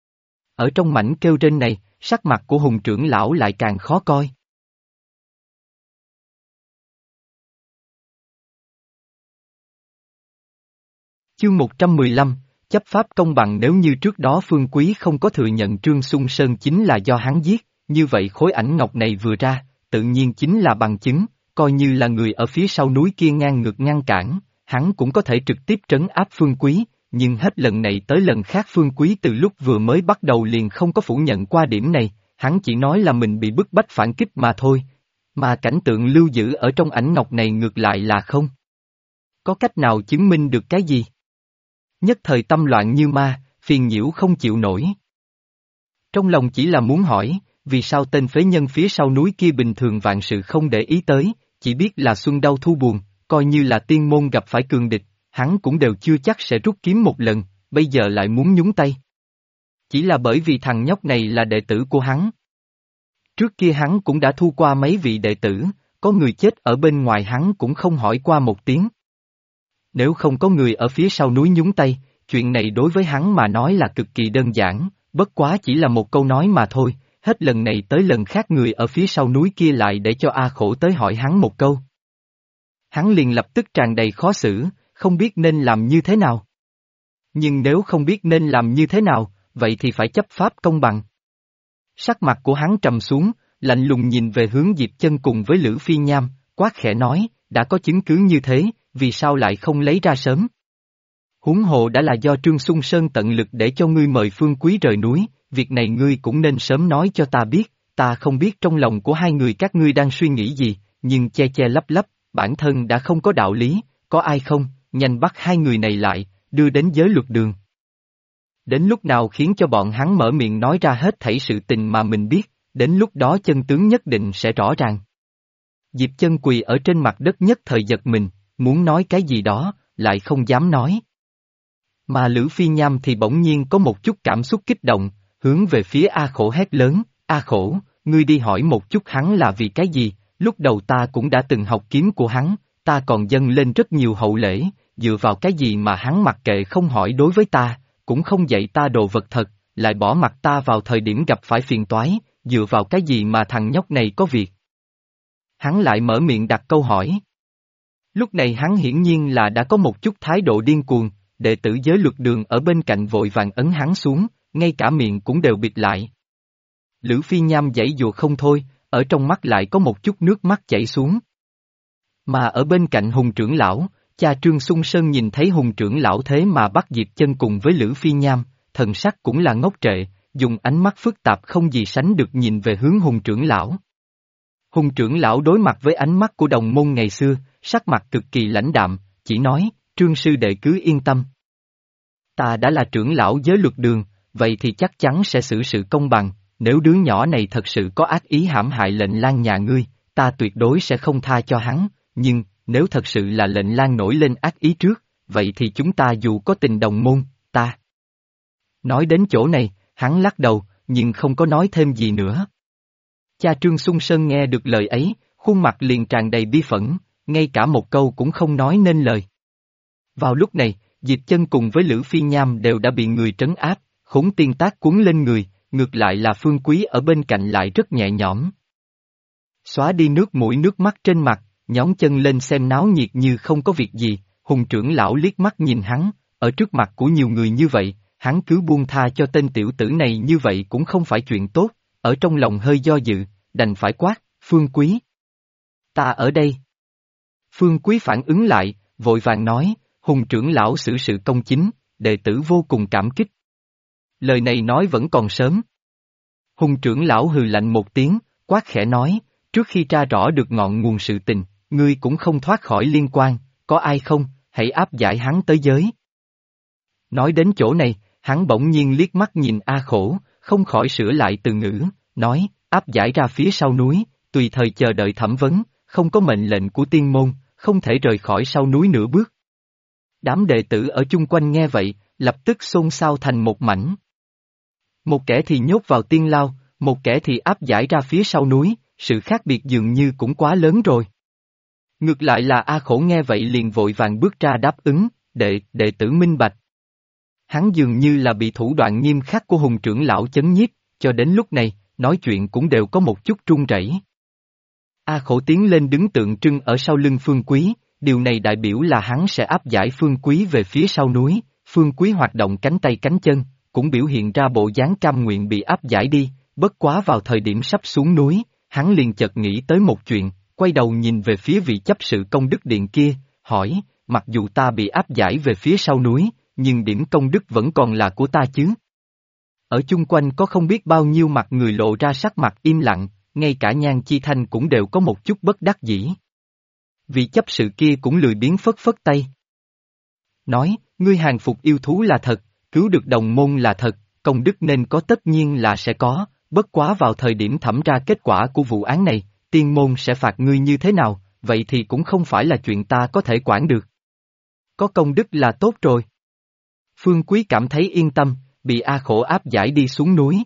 Ở trong mảnh kêu rên này, sắc mặt của Hùng trưởng lão lại càng khó coi. Chương 115, chấp pháp công bằng. Nếu như trước đó Phương Quý không có thừa nhận Trương Xung Sơn chính là do hắn giết, như vậy khối ảnh ngọc này vừa ra, tự nhiên chính là bằng chứng, coi như là người ở phía sau núi kia ngang ngược ngăn cản, hắn cũng có thể trực tiếp trấn áp Phương Quý, nhưng hết lần này tới lần khác Phương Quý từ lúc vừa mới bắt đầu liền không có phủ nhận qua điểm này, hắn chỉ nói là mình bị bức bách phản kích mà thôi, mà cảnh tượng lưu giữ ở trong ảnh ngọc này ngược lại là không có cách nào chứng minh được cái gì. Nhất thời tâm loạn như ma, phiền nhiễu không chịu nổi. Trong lòng chỉ là muốn hỏi, vì sao tên phế nhân phía sau núi kia bình thường vạn sự không để ý tới, chỉ biết là xuân đau thu buồn, coi như là tiên môn gặp phải cường địch, hắn cũng đều chưa chắc sẽ rút kiếm một lần, bây giờ lại muốn nhúng tay. Chỉ là bởi vì thằng nhóc này là đệ tử của hắn. Trước kia hắn cũng đã thu qua mấy vị đệ tử, có người chết ở bên ngoài hắn cũng không hỏi qua một tiếng. Nếu không có người ở phía sau núi nhúng tay, chuyện này đối với hắn mà nói là cực kỳ đơn giản, bất quá chỉ là một câu nói mà thôi, hết lần này tới lần khác người ở phía sau núi kia lại để cho A Khổ tới hỏi hắn một câu. Hắn liền lập tức tràn đầy khó xử, không biết nên làm như thế nào. Nhưng nếu không biết nên làm như thế nào, vậy thì phải chấp pháp công bằng. Sắc mặt của hắn trầm xuống, lạnh lùng nhìn về hướng Diệp Chân cùng với Lữ Phi Nham, quát khẽ nói, đã có chứng cứ như thế, vì sao lại không lấy ra sớm? Huống hồ đã là do Trương Xung Sơn tận lực để cho ngươi mời Phương Quý rời núi, việc này ngươi cũng nên sớm nói cho ta biết, ta không biết trong lòng của hai người các ngươi đang suy nghĩ gì, nhưng che che lấp lấp, bản thân đã không có đạo lý, có ai không, nhanh bắt hai người này lại, đưa đến giới luật đường. Đến lúc nào khiến cho bọn hắn mở miệng nói ra hết thảy sự tình mà mình biết, đến lúc đó chân tướng nhất định sẽ rõ ràng. Diệp Chân quỳ ở trên mặt đất nhất thời giật mình, muốn nói cái gì đó, lại không dám nói. Mà Lữ Phi Nham thì bỗng nhiên có một chút cảm xúc kích động, hướng về phía A Khổ hét lớn, A Khổ, ngươi đi hỏi một chút hắn là vì cái gì, lúc đầu ta cũng đã từng học kiếm của hắn, ta còn dâng lên rất nhiều hậu lễ, dựa vào cái gì mà hắn mặc kệ không hỏi đối với ta, cũng không dạy ta đồ vật thật, lại bỏ mặt ta vào thời điểm gặp phải phiền toái, dựa vào cái gì mà thằng nhóc này có việc. Hắn lại mở miệng đặt câu hỏi. Lúc này hắn hiển nhiên là đã có một chút thái độ điên cuồng, đệ tử giới luật đường ở bên cạnh vội vàng ấn hắn xuống, ngay cả miệng cũng đều bịt lại. Lữ Phi Nham giãy giụa không thôi, ở trong mắt lại có một chút nước mắt chảy xuống. Mà ở bên cạnh Hùng trưởng lão, cha Trương Xung Sơn nhìn thấy Hùng trưởng lão thế mà bắt Diệp Chân cùng với Lữ Phi Nham, thần sắc cũng là ngốc trệ, dùng ánh mắt phức tạp không gì sánh được nhìn về hướng Hùng trưởng lão. Hùng trưởng lão đối mặt với ánh mắt của đồng môn ngày xưa, sắc mặt cực kỳ lãnh đạm, chỉ nói, Trương sư đệ cứ yên tâm. Ta đã là trưởng lão giới luật đường, vậy thì chắc chắn sẽ xử sự công bằng, nếu đứa nhỏ này thật sự có ác ý hãm hại lệnh lang nhà ngươi, ta tuyệt đối sẽ không tha cho hắn, nhưng, nếu thật sự là lệnh lang nổi lên ác ý trước, vậy thì chúng ta dù có tình đồng môn, ta. Nói đến chỗ này, hắn lắc đầu, nhưng không có nói thêm gì nữa. Cha Trương Xung Sơn nghe được lời ấy, khuôn mặt liền tràn đầy bi phẫn, ngay cả một câu cũng không nói nên lời. Vào lúc này, Diệp Chân cùng với Lữ Phi Nham đều đã bị người trấn áp, khốn tiên tác cuốn lên người, ngược lại là Phương Quý ở bên cạnh lại rất nhẹ nhõm. Xóa đi nước mũi nước mắt trên mặt, nhón chân lên xem náo nhiệt như không có việc gì, Hùng trưởng lão liếc mắt nhìn hắn, ở trước mặt của nhiều người như vậy, hắn cứ buông tha cho tên tiểu tử này như vậy cũng không phải chuyện tốt, ở trong lòng hơi do dự, đành phải quát, Phương Quý. Ta ở đây. Phương Quý phản ứng lại, vội vàng nói, Hùng trưởng lão xử sự công chính, đệ tử vô cùng cảm kích. Lời này nói vẫn còn sớm. Hùng trưởng lão hừ lạnh một tiếng, quát khẽ nói, trước khi tra rõ được ngọn nguồn sự tình, ngươi cũng không thoát khỏi liên quan, có ai không, hãy áp giải hắn tới giới. Nói đến chỗ này, hắn bỗng nhiên liếc mắt nhìn A Khổ, không khỏi sửa lại từ ngữ, nói, áp giải ra phía sau núi, tùy thời chờ đợi thẩm vấn, không có mệnh lệnh của tiên môn, không thể rời khỏi sau núi nửa bước. Đám đệ tử ở chung quanh nghe vậy, lập tức xôn xao thành một mảnh. Một kẻ thì nhốt vào tiên lao, một kẻ thì áp giải ra phía sau núi, sự khác biệt dường như cũng quá lớn rồi. Ngược lại là A Khổ nghe vậy liền vội vàng bước ra đáp ứng, đệ tử minh bạch. Hắn dường như là bị thủ đoạn nghiêm khắc của Hùng trưởng lão chấn nhiếp, cho đến lúc này, nói chuyện cũng đều có một chút run rẩy. A Khổ tiến lên đứng tượng trưng ở sau lưng Phương Quý, điều này đại biểu là hắn sẽ áp giải Phương Quý về phía sau núi, Phương Quý hoạt động cánh tay cánh chân, cũng biểu hiện ra bộ dáng cam nguyện bị áp giải đi, bất quá vào thời điểm sắp xuống núi, hắn liền chợt nghĩ tới một chuyện, quay đầu nhìn về phía vị chấp sự công đức điện kia, hỏi, mặc dù ta bị áp giải về phía sau núi, nhưng điểm công đức vẫn còn là của ta chứ. Ở chung quanh có không biết bao nhiêu mặt người lộ ra sắc mặt im lặng, ngay cả Nhan Chi Thanh cũng đều có một chút bất đắc dĩ. Vị chấp sự kia cũng lười biếng phất phất tay. Nói, ngươi hàng phục yêu thú là thật, cứu được đồng môn là thật, công đức nên có tất nhiên là sẽ có, bất quá vào thời điểm thẩm ra kết quả của vụ án này, tiên môn sẽ phạt ngươi như thế nào, vậy thì cũng không phải là chuyện ta có thể quản được. Có công đức là tốt rồi. Phương Quý cảm thấy yên tâm, bị A Khổ áp giải đi xuống núi.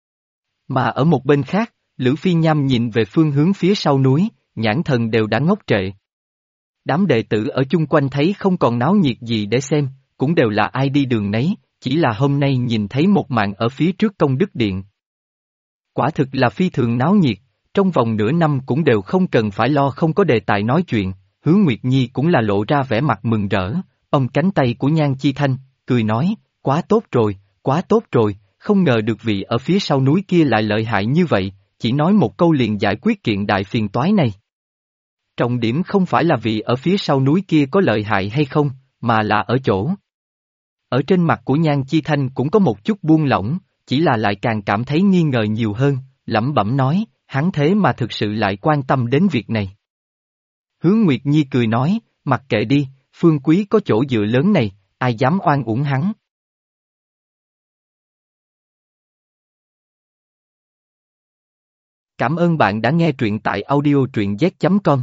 Mà ở một bên khác, Lữ Phi Nham nhìn về phương hướng phía sau núi, nhãn thần đều đã ngốc trệ. Đám đệ tử ở chung quanh thấy không còn náo nhiệt gì để xem, cũng đều là ai đi đường nấy, chỉ là hôm nay nhìn thấy một màn ở phía trước công đức điện. Quả thực là phi thường náo nhiệt, trong vòng nửa năm cũng đều không cần phải lo không có đề tài nói chuyện, Hứa Nguyệt Nhi cũng là lộ ra vẻ mặt mừng rỡ, ôm cánh tay của Nhan Chi Thanh, cười nói, quá tốt rồi, không ngờ được vị ở phía sau núi kia lại lợi hại như vậy, chỉ nói một câu liền giải quyết kiện đại phiền toái này. Trọng điểm không phải là vị ở phía sau núi kia có lợi hại hay không, mà là ở chỗ. Ở trên mặt của Nhan Chi Thanh cũng có một chút buông lỏng, chỉ là lại càng cảm thấy nghi ngờ nhiều hơn, lẩm bẩm nói, hắn thế mà thực sự lại quan tâm đến việc này. Hướng Nguyệt Nhi cười nói, mặc kệ đi, Phương Quý có chỗ dựa lớn này, ai dám oan uổng hắn. Cảm ơn bạn đã nghe truyện tại audio truyện z.com.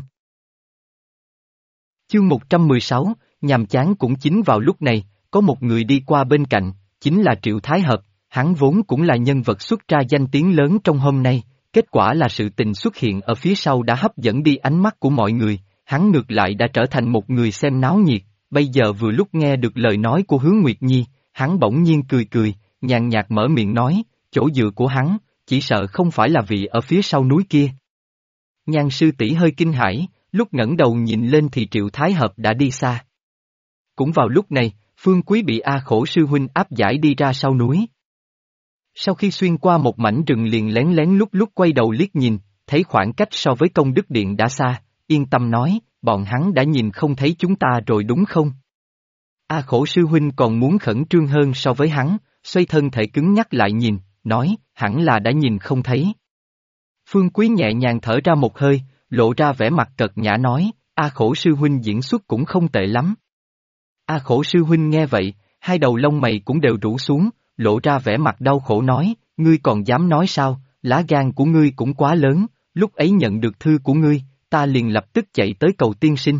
Chương 116, nhàm chán cũng chính vào lúc này, có một người đi qua bên cạnh, chính là Triệu Thái Hợp, hắn vốn cũng là nhân vật xuất ra danh tiếng lớn trong hôm nay, kết quả là sự tình xuất hiện ở phía sau đã hấp dẫn đi ánh mắt của mọi người, hắn ngược lại đã trở thành một người xem náo nhiệt, bây giờ vừa lúc nghe được lời nói của Hướng Nguyệt Nhi, hắn bỗng nhiên cười cười, nhàn nhạt mở miệng nói, chỗ dựa của hắn, chỉ sợ không phải là vị ở phía sau núi kia. Nhan sư tỷ hơi kinh hãi, lúc ngẩng đầu nhìn lên thì Triệu Thái Hợp đã đi xa. Cũng vào lúc này, Phương Quý bị A Khổ sư huynh áp giải đi ra sau núi. Sau khi xuyên qua một mảnh rừng liền lén lén lúc lúc quay đầu liếc nhìn, thấy khoảng cách so với Công Đức Điện đã xa, yên tâm nói, bọn hắn đã nhìn không thấy chúng ta rồi đúng không? A Khổ sư huynh còn muốn khẩn trương hơn so với hắn, xoay thân thể cứng nhắc lại nhìn, nói, hẳn là đã nhìn không thấy. Phương Quý nhẹ nhàng thở ra một hơi, lộ ra vẻ mặt cợt nhã nói, A Khổ sư huynh diễn xuất cũng không tệ lắm. A Khổ sư huynh nghe vậy, hai đầu lông mày cũng đều rũ xuống, lộ ra vẻ mặt đau khổ nói, ngươi còn dám nói sao, lá gan của ngươi cũng quá lớn, lúc ấy nhận được thư của ngươi, ta liền lập tức chạy tới cầu tiên sinh.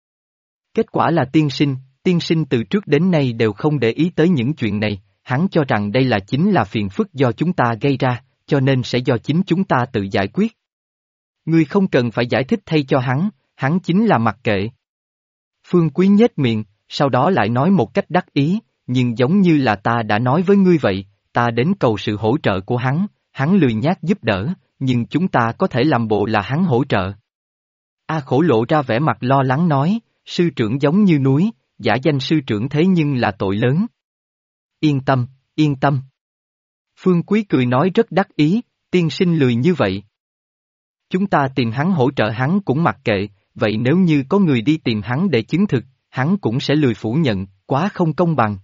Kết quả là tiên sinh từ trước đến nay đều không để ý tới những chuyện này, hắn cho rằng đây là chính là phiền phức do chúng ta gây ra, cho nên sẽ do chính chúng ta tự giải quyết. Ngươi không cần phải giải thích thay cho hắn chính là mặc kệ. Phương Quý nhếch miệng, sau đó lại nói một cách đắc ý, nhưng giống như là ta đã nói với ngươi vậy, ta đến cầu sự hỗ trợ của hắn lười nhác giúp đỡ, nhưng chúng ta có thể làm bộ là hắn hỗ trợ. A Khổ lộ ra vẻ mặt lo lắng nói, sư trưởng giống như núi, giả danh sư trưởng thế nhưng là tội lớn. Yên tâm, yên tâm. Phương Quý cười nói rất đắc ý, tiên sinh lười như vậy. Chúng ta tìm hắn hỗ trợ hắn cũng mặc kệ, vậy nếu như có người đi tìm hắn để chứng thực, hắn cũng sẽ lười phủ nhận, quá không công bằng.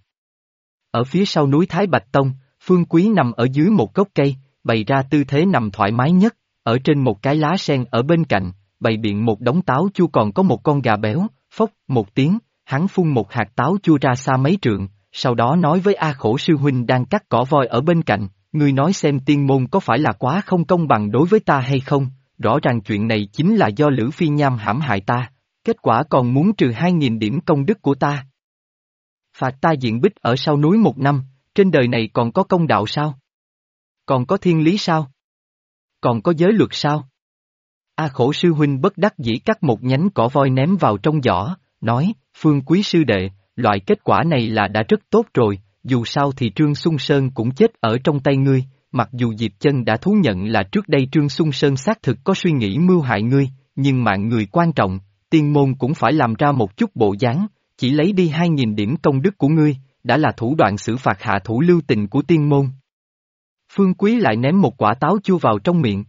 Ở phía sau núi Thái Bạch Tông, Phương Quý nằm ở dưới một gốc cây, bày ra tư thế nằm thoải mái nhất, ở trên một cái lá sen ở bên cạnh, bày biện một đống táo chua còn có một con gà béo, phốc, một tiếng, hắn phun một hạt táo chua ra xa mấy trượng, sau đó nói với A Khổ sư huynh đang cắt cỏ voi ở bên cạnh, ngươi nói xem tiên môn có phải là quá không công bằng đối với ta hay không, rõ ràng chuyện này chính là do Lữ Phi Nham hãm hại ta, kết quả còn muốn trừ 2.000 điểm công đức của ta. Phạt ta diện bích ở sau núi 1 năm, trên đời này còn có công đạo sao? Còn có thiên lý sao? Còn có giới luật sao? A Khổ sư huynh bất đắc dĩ cắt một nhánh cỏ voi ném vào trong giỏ, nói, Phương Quý sư đệ, loại kết quả này là đã rất tốt rồi, dù sao thì Trương Xuân Sơn cũng chết ở trong tay ngươi, mặc dù Diệp Chân đã thú nhận là trước đây Trương Xuân Sơn xác thực có suy nghĩ mưu hại ngươi, nhưng mạng người quan trọng, tiên môn cũng phải làm ra một chút bộ dáng, chỉ lấy đi 2.000 điểm công đức của ngươi, đã là thủ đoạn xử phạt hạ thủ lưu tình của tiên môn. Phương Quý lại ném một quả táo chua vào trong miệng.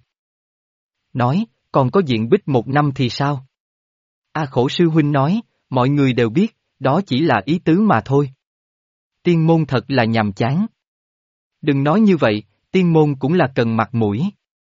Nói, còn có diện bích 1 năm thì sao? A Khổ sư huynh nói, mọi người đều biết, đó chỉ là ý tứ mà thôi. Tiên môn thật là nhàm chán. Đừng nói như vậy, tiên môn cũng là cần mặt mũi.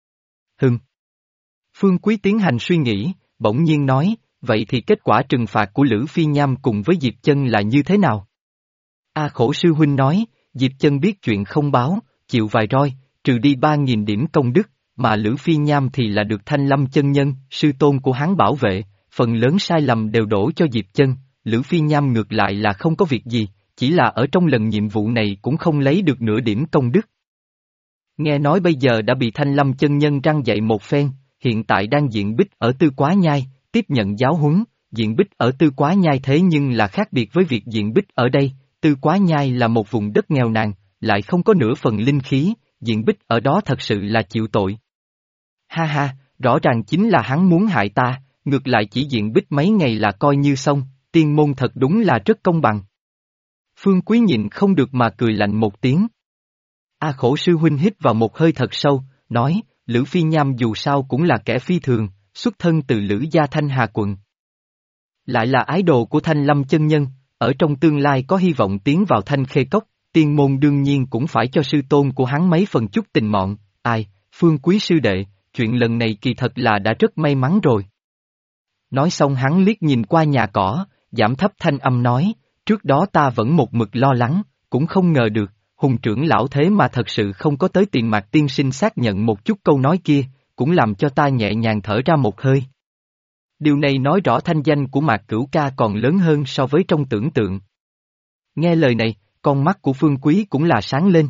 Phương Quý tiến hành suy nghĩ, bỗng nhiên nói, vậy thì kết quả trừng phạt của Lữ Phi Nham cùng với Diệp Chân là như thế nào? A Khổ sư huynh nói, Diệp Chân biết chuyện không báo, chịu vài roi, trừ đi 3.000 điểm công đức, mà Lữ Phi Nham thì là được Thanh Lâm chân nhân, sư tôn của hắn bảo vệ, phần lớn sai lầm đều đổ cho Diệp Chân, Lữ Phi Nham ngược lại là không có việc gì, chỉ là ở trong lần nhiệm vụ này cũng không lấy được nửa điểm công đức. Nghe nói bây giờ đã bị Thanh Lâm chân nhân răng dạy một phen, hiện tại đang diện bích ở Tư Quá Nhai, tiếp nhận giáo huấn, diện bích ở Tư Quá Nhai thế nhưng là khác biệt với việc diện bích ở đây, Tư Quá Nhai là một vùng đất nghèo nàn, lại không có nửa phần linh khí, diện bích ở đó thật sự là chịu tội. Ha ha, rõ ràng chính là hắn muốn hại ta, ngược lại chỉ diện bích mấy ngày là coi như xong, tiên môn thật đúng là rất công bằng. Phương Quý nhịn không được mà cười lạnh một tiếng. A Khổ sư huynh hít vào một hơi thật sâu, nói, Lữ Phi Nham dù sao cũng là kẻ phi thường, xuất thân từ Lữ gia Thanh Hà quận. Lại là ái đồ của Thanh Lâm chân nhân, ở trong tương lai có hy vọng tiến vào Thanh Khê Cốc, tiên môn đương nhiên cũng phải cho sư tôn của hắn mấy phần chút tình mọn, ai, Phương Quý sư đệ, chuyện lần này kỳ thật là đã rất may mắn rồi. Nói xong hắn liếc nhìn qua nhà cỏ, giảm thấp thanh âm nói, trước đó ta vẫn một mực lo lắng, cũng không ngờ được, Hùng trưởng lão thế mà thật sự không có tới tìm Mạc tiên sinh xác nhận một chút câu nói kia, cũng làm cho ta nhẹ nhàng thở ra một hơi. Điều này nói rõ thanh danh của Mạc Cửu Ca còn lớn hơn so với trong tưởng tượng. Nghe lời này, con mắt của Phương Quý cũng là sáng lên.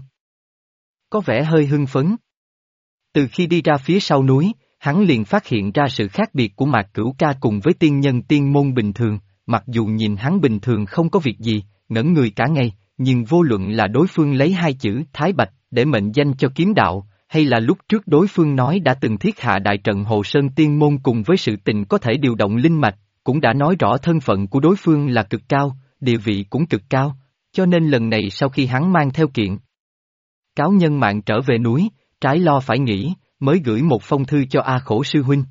Có vẻ hơi hưng phấn. Từ khi đi ra phía sau núi, hắn liền phát hiện ra sự khác biệt của Mạc Cửu Ca cùng với tiên nhân tiên môn bình thường, mặc dù nhìn hắn bình thường không có việc gì, ngẩn người cả ngày, nhưng vô luận là đối phương lấy hai chữ Thái Bạch để mệnh danh cho kiếm đạo, hay là lúc trước đối phương nói đã từng thiết hạ đại trận Hồ Sơn Tiên Môn cùng với sự tình có thể điều động linh mạch, cũng đã nói rõ thân phận của đối phương là cực cao, địa vị cũng cực cao, cho nên lần này sau khi hắn mang theo kiện cáo nhân mạng trở về núi, trái lo phải nghĩ, mới gửi một phong thư cho A Khổ Sư Huynh.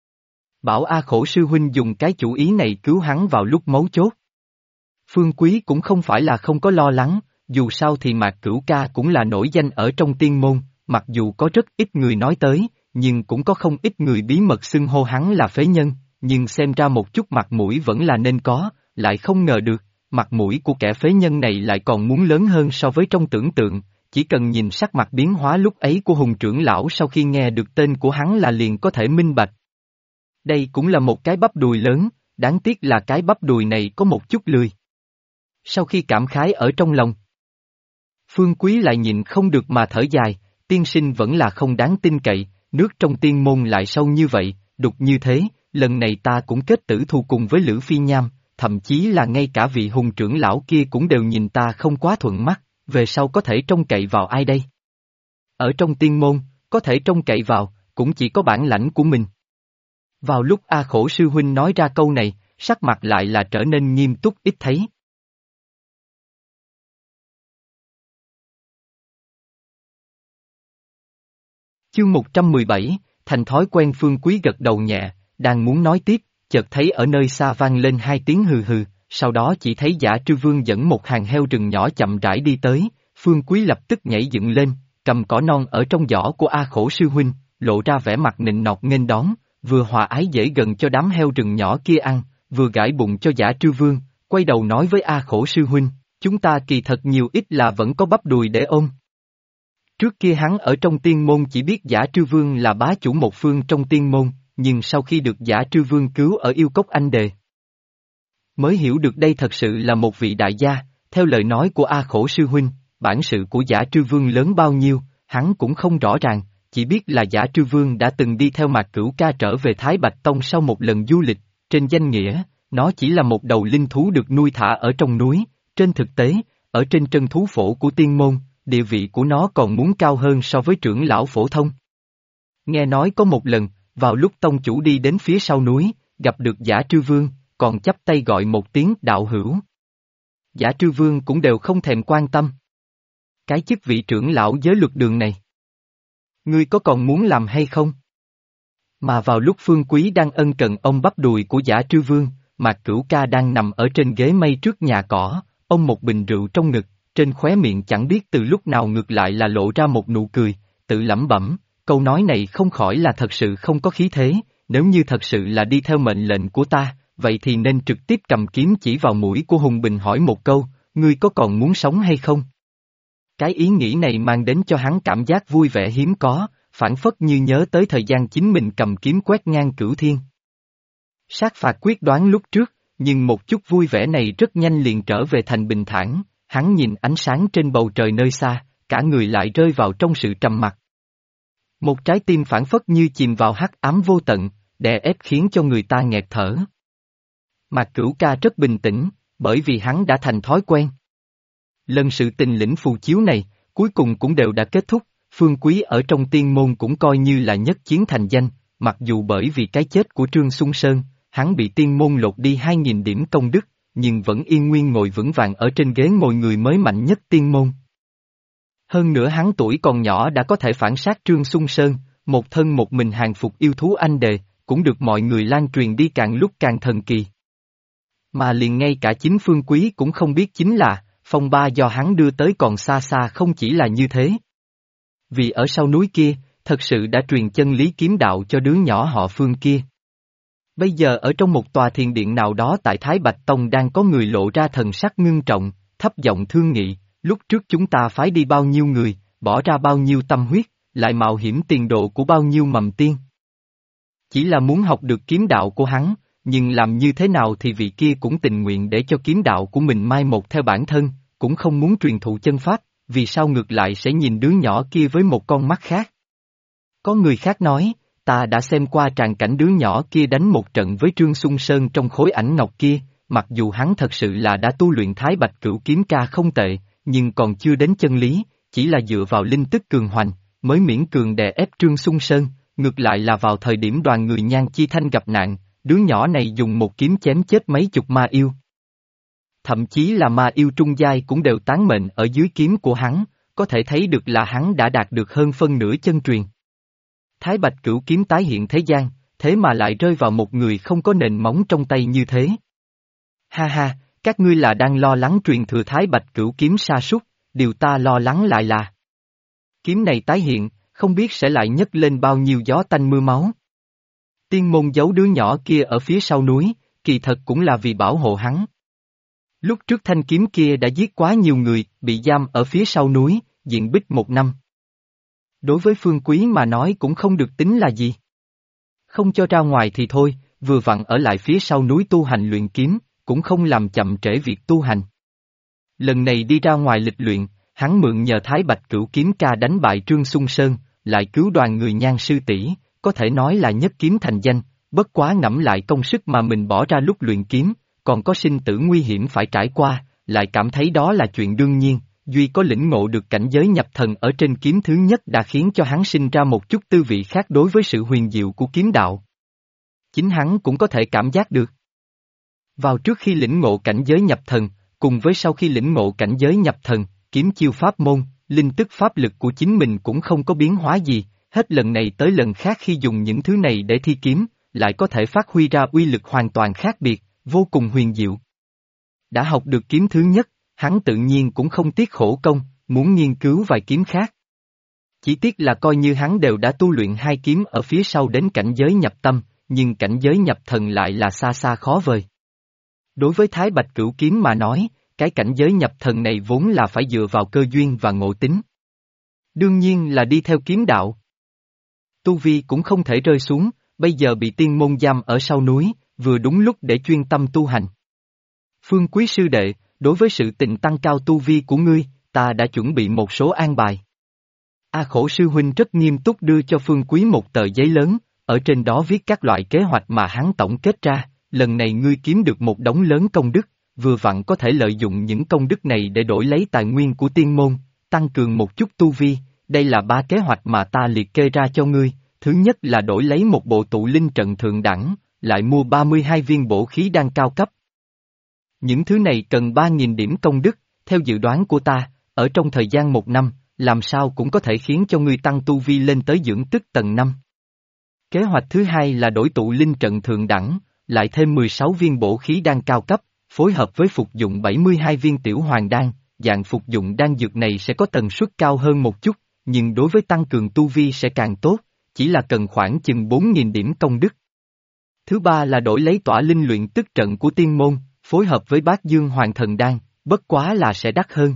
Bảo A Khổ Sư Huynh dùng cái chủ ý này cứu hắn vào lúc mấu chốt. Phương Quý cũng không phải là không có lo lắng, dù sao thì Mạc Cửu Ca cũng là nổi danh ở trong tiên môn, mặc dù có rất ít người nói tới, nhưng cũng có không ít người bí mật xưng hô hắn là phế nhân, nhưng xem ra một chút mặt mũi vẫn là nên có, lại không ngờ được, mặt mũi của kẻ phế nhân này lại còn muốn lớn hơn so với trong tưởng tượng, chỉ cần nhìn sắc mặt biến hóa lúc ấy của Hùng trưởng lão sau khi nghe được tên của hắn là liền có thể minh bạch. Đây cũng là một cái bắp đùi lớn, đáng tiếc là cái bắp đùi này có một chút lười. Sau khi cảm khái ở trong lòng, Phương Quý lại nhịn không được mà thở dài, tiên sinh vẫn là không đáng tin cậy, nước trong tiên môn lại sâu như vậy, đục như thế, lần này ta cũng kết tử thù cùng với Lữ Phi Nham, thậm chí là ngay cả vị Hùng trưởng lão kia cũng đều nhìn ta không quá thuận mắt, về sau có thể trông cậy vào ai đây? Ở trong tiên môn, có thể trông cậy vào, cũng chỉ có bản lãnh của mình. Vào lúc A Khổ Sư Huynh nói ra câu này, sắc mặt lại là trở nên nghiêm túc ít thấy. Chương 117, thành thói quen. Phương Quý gật đầu nhẹ, đang muốn nói tiếp, chợt thấy ở nơi xa vang lên hai tiếng hừ hừ, sau đó chỉ thấy Giả Trư Vương dẫn một hàng heo rừng nhỏ chậm rãi đi tới, Phương Quý lập tức nhảy dựng lên, cầm cỏ non ở trong giỏ của A Khổ Sư Huynh, lộ ra vẻ mặt nịnh nọt nghênh đón, vừa hòa ái dễ gần cho đám heo rừng nhỏ kia ăn, vừa gãi bụng cho Giả Trư Vương, quay đầu nói với A Khổ Sư Huynh, chúng ta kỳ thật nhiều ít là vẫn có bắp đùi để ôm. Trước kia hắn ở trong tiên môn chỉ biết Giả Trư Vương là bá chủ một phương trong tiên môn, nhưng sau khi được Giả Trư Vương cứu ở yêu cốc anh đề, mới hiểu được đây thật sự là một vị đại gia, theo lời nói của A Khổ Sư Huynh, bản sự của Giả Trư Vương lớn bao nhiêu, hắn cũng không rõ ràng, chỉ biết là Giả Trư Vương đã từng đi theo Mạc Cửu Ca trở về Thái Bạch Tông sau một lần du lịch, trên danh nghĩa, nó chỉ là một đầu linh thú được nuôi thả ở trong núi, trên thực tế, ở trên trân thú phổ của tiên môn, địa vị của nó còn muốn cao hơn so với trưởng lão phổ thông. Nghe nói có một lần, vào lúc tông chủ đi đến phía sau núi, gặp được Giả Trư Vương, còn chắp tay gọi một tiếng đạo hữu. Giả Trư Vương cũng đều không thèm quan tâm. Cái chức vị trưởng lão giới luật đường này, ngươi có còn muốn làm hay không? Mà vào lúc Phương Quý đang ân cần ông bắp đùi của Giả Trư Vương, Mạc Cửu Ca đang nằm ở trên ghế mây trước nhà cỏ, ông một bình rượu trong ngực, trên khóe miệng chẳng biết từ lúc nào ngược lại là lộ ra một nụ cười, tự lẩm bẩm, câu nói này không khỏi là thật sự không có khí thế, nếu như thật sự là đi theo mệnh lệnh của ta, vậy thì nên trực tiếp cầm kiếm chỉ vào mũi của Hùng Bình hỏi một câu, ngươi có còn muốn sống hay không? Cái ý nghĩ này mang đến cho hắn cảm giác vui vẻ hiếm có, phảng phất như nhớ tới thời gian chính mình cầm kiếm quét ngang cửu thiên. Sát phạt quyết đoán lúc trước, nhưng một chút vui vẻ này rất nhanh liền trở về thành bình thản, hắn nhìn ánh sáng trên bầu trời nơi xa, cả người lại rơi vào trong sự trầm mặc. Một trái tim phảng phất như chìm vào hắc ám vô tận, đè ép khiến cho người ta nghẹt thở. Mạc Cửu Ca rất bình tĩnh, bởi vì hắn đã thành thói quen. Lần sự tình lĩnh phù chiếu này, cuối cùng cũng đều đã kết thúc, Phương Quý ở trong tiên môn cũng coi như là nhất chiến thành danh, mặc dù bởi vì cái chết của Trương Xuân Sơn, hắn bị tiên môn lột đi 2.000 điểm công đức, nhưng vẫn yên nguyên ngồi vững vàng ở trên ghế ngồi người mới mạnh nhất tiên môn. Hơn nữa hắn tuổi còn nhỏ đã có thể phản sát Trương Xuân Sơn, một thân một mình hàng phục yêu thú anh đề, cũng được mọi người lan truyền đi càng lúc càng thần kỳ. Mà liền ngay cả chính Phương Quý cũng không biết chính là, phong ba do hắn đưa tới còn xa xa không chỉ là như thế. Vì ở sau núi kia, thật sự đã truyền chân lý kiếm đạo cho đứa nhỏ họ Phương kia. Bây giờ ở trong một tòa thiền điện nào đó tại Thái Bạch Tông đang có người lộ ra thần sắc ngưng trọng, thấp giọng thương nghị, lúc trước chúng ta phái đi bao nhiêu người, bỏ ra bao nhiêu tâm huyết, lại mạo hiểm tiền độ của bao nhiêu mầm tiên. Chỉ là muốn học được kiếm đạo của hắn, nhưng làm như thế nào thì vị kia cũng tình nguyện để cho kiếm đạo của mình mai một theo bản thân, cũng không muốn truyền thụ chân pháp, vì sao ngược lại sẽ nhìn đứa nhỏ kia với một con mắt khác. Có người khác nói, ta đã xem qua tràng cảnh đứa nhỏ kia đánh một trận với Trương Xuân Sơn trong khối ảnh ngọc kia, mặc dù hắn thật sự là đã tu luyện Thái Bạch Cửu Kiếm Ca không tệ, nhưng còn chưa đến chân lý, chỉ là dựa vào linh tức cường hoành, mới miễn cường đè ép Trương Xuân Sơn, ngược lại là vào thời điểm đoàn người Nhan Chi Thanh gặp nạn, đứa nhỏ này dùng một kiếm chém chết mấy chục ma yêu. Thậm chí là ma yêu trung giai cũng đều tán mệnh ở dưới kiếm của hắn, có thể thấy được là hắn đã đạt được hơn phân nửa chân truyền. Thái Bạch Cửu Kiếm tái hiện thế gian, thế mà lại rơi vào một người không có nền móng trong tay như thế. Ha ha, các ngươi là đang lo lắng truyền thừa Thái Bạch Cửu Kiếm sa sút, điều ta lo lắng lại là kiếm này tái hiện, không biết sẽ lại nhấc lên bao nhiêu gió tanh mưa máu. Tiên môn giấu đứa nhỏ kia ở phía sau núi, kỳ thật cũng là vì bảo hộ hắn. Lúc trước thanh kiếm kia đã giết quá nhiều người, bị giam ở phía sau núi, diện bích 1 năm. Đối với Phương Quý mà nói cũng không được tính là gì. Không cho ra ngoài thì thôi, vừa vặn ở lại phía sau núi tu hành luyện kiếm, cũng không làm chậm trễ việc tu hành. Lần này đi ra ngoài lịch luyện, hắn mượn nhờ Thái Bạch Cửu Kiếm Ca đánh bại Trương Xuân Sơn, lại cứu đoàn người Nhan sư tỷ, có thể nói là nhất kiếm thành danh, bất quá ngẫm lại công sức mà mình bỏ ra lúc luyện kiếm, còn có sinh tử nguy hiểm phải trải qua, lại cảm thấy đó là chuyện đương nhiên, duy có lĩnh ngộ được cảnh giới nhập thần ở trên kiếm thứ nhất đã khiến cho hắn sinh ra một chút tư vị khác đối với sự huyền diệu của kiếm đạo. Chính hắn cũng có thể cảm giác được. Vào trước khi lĩnh ngộ cảnh giới nhập thần, cùng với sau khi lĩnh ngộ cảnh giới nhập thần, kiếm chiêu pháp môn, linh tức pháp lực của chính mình cũng không có biến hóa gì, hết lần này tới lần khác khi dùng những thứ này để thi kiếm, lại có thể phát huy ra uy lực hoàn toàn khác biệt, vô cùng huyền diệu. Đã học được kiếm thứ nhất, hắn tự nhiên cũng không tiếc khổ công, muốn nghiên cứu vài kiếm khác. Chỉ tiếc là coi như hắn đều đã tu luyện 2 kiếm ở phía sau đến cảnh giới nhập tâm, nhưng cảnh giới nhập thần lại là xa xa khó vời. Đối với Thái Bạch Cửu Kiếm mà nói, cái cảnh giới nhập thần này vốn là phải dựa vào cơ duyên và ngộ tính. Đương nhiên là đi theo kiếm đạo. Tu vi cũng không thể rơi xuống, bây giờ bị tiên môn giam ở sau núi, vừa đúng lúc để chuyên tâm tu hành. Phương Quý sư đệ, đối với sự tình tăng cao tu vi của ngươi, ta đã chuẩn bị một số an bài. A Khổ sư huynh rất nghiêm túc đưa cho Phương Quý một tờ giấy lớn, ở trên đó viết các loại kế hoạch mà hắn tổng kết ra, lần này ngươi kiếm được một đống lớn công đức, vừa vặn có thể lợi dụng những công đức này để đổi lấy tài nguyên của tiên môn, tăng cường một chút tu vi, đây là 3 kế hoạch mà ta liệt kê ra cho ngươi, thứ nhất là đổi lấy một bộ tụ linh trận thượng đẳng, lại mua 32 viên bổ khí đan cao cấp. Những thứ này cần 3.000 điểm công đức, theo dự đoán của ta, ở trong thời gian 1 năm, làm sao cũng có thể khiến cho ngươi tăng tu vi lên tới dưỡng tức tầng 5. Kế hoạch thứ hai là đổi tụ linh trận thượng đẳng, lại thêm 16 viên bổ khí đan cao cấp, phối hợp với phục dụng 72 viên tiểu hoàng đan, dạng phục dụng đan dược này sẽ có tần suất cao hơn một chút, nhưng đối với tăng cường tu vi sẽ càng tốt, chỉ là cần khoảng chừng 4.000 điểm công đức. Thứ ba là đổi lấy tỏa linh luyện tức trận của tiên môn, phối hợp với bát dương hoàng thần đan, bất quá là sẽ đắt hơn.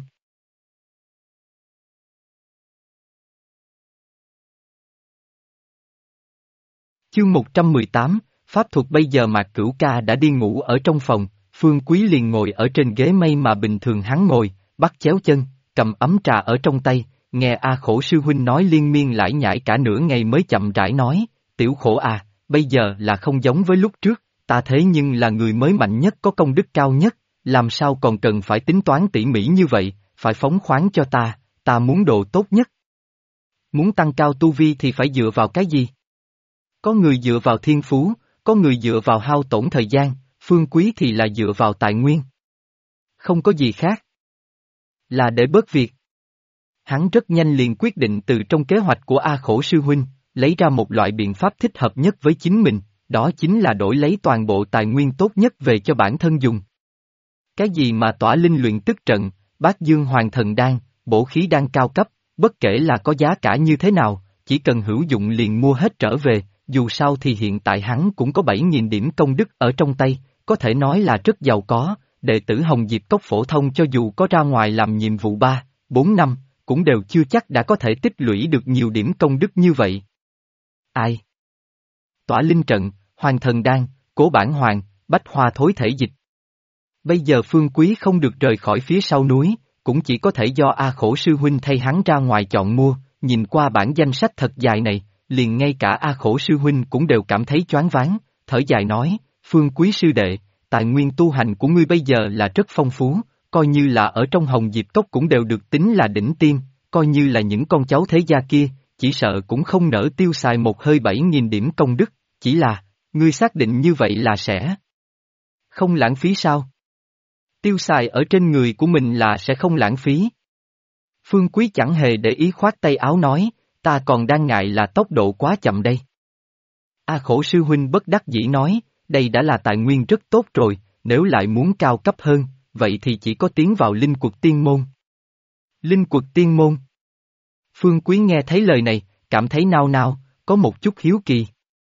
Chương 118, Pháp thuật. Bây giờ Mạc Cửu Ca đã đi ngủ ở trong phòng, Phương Quý liền ngồi ở trên ghế mây mà bình thường hắn ngồi, bắt chéo chân, cầm ấm trà ở trong tay, nghe A Khổ sư huynh nói liên miên lải nhải cả nửa ngày mới chậm rãi nói, tiểu Khổ à, bây giờ là không giống với lúc trước, ta thế nhưng là người mới mạnh nhất có công đức cao nhất, làm sao còn cần phải tính toán tỉ mỉ như vậy, phải phóng khoáng cho ta muốn độ tốt nhất. Muốn tăng cao tu vi thì phải dựa vào cái gì? Có người dựa vào thiên phú, có người dựa vào hao tổn thời gian, Phương Quý thì là dựa vào tài nguyên. Không có gì khác. Là để bớt việc. Hắn rất nhanh liền quyết định từ trong kế hoạch của A Khổ sư huynh, lấy ra một loại biện pháp thích hợp nhất với chính mình, đó chính là đổi lấy toàn bộ tài nguyên tốt nhất về cho bản thân dùng. Cái gì mà tỏa linh luyện tức trận, bát dương hoàng thần đan, bổ khí đan cao cấp, bất kể là có giá cả như thế nào, chỉ cần hữu dụng liền mua hết trở về, dù sao thì hiện tại hắn cũng có 7.000 điểm công đức ở trong tay, có thể nói là rất giàu có, đệ tử Hồng Diệp Cốc phổ thông cho dù có ra ngoài làm nhiệm vụ 3, 4 năm, cũng đều chưa chắc đã có thể tích lũy được nhiều điểm công đức như vậy. Ai? Tỏa linh trận, Hoàng Thần Đan, Cố Bản Hoàng, Bách Hoa Thối Thể Dịch. Bây giờ Phương Quý không được rời khỏi phía sau núi, cũng chỉ có thể do A Khổ sư huynh thay hắn ra ngoài chọn mua, nhìn qua bản danh sách thật dài này, liền ngay cả A Khổ sư huynh cũng đều cảm thấy choáng váng, thở dài nói, Phương Quý sư đệ, tài nguyên tu hành của ngươi bây giờ là rất phong phú, coi như là ở trong Hồng Diệp Cốc cũng đều được tính là đỉnh tiên, coi như là những con cháu thế gia kia, chỉ sợ cũng không nỡ tiêu xài một hơi 7.000 điểm công đức, chỉ là, ngươi xác định như vậy là sẽ không lãng phí sao? Tiêu xài ở trên người của mình là sẽ không lãng phí. Phương Quý chẳng hề để ý khoát tay áo nói, ta còn đang ngại là tốc độ quá chậm đây. A Khổ sư huynh bất đắc dĩ nói, đây đã là tài nguyên rất tốt rồi, nếu lại muốn cao cấp hơn, vậy thì chỉ có tiến vào linh quật tiên môn. Linh quật tiên môn. Phương Quý nghe thấy lời này, cảm thấy nao nao, có một chút hiếu kỳ.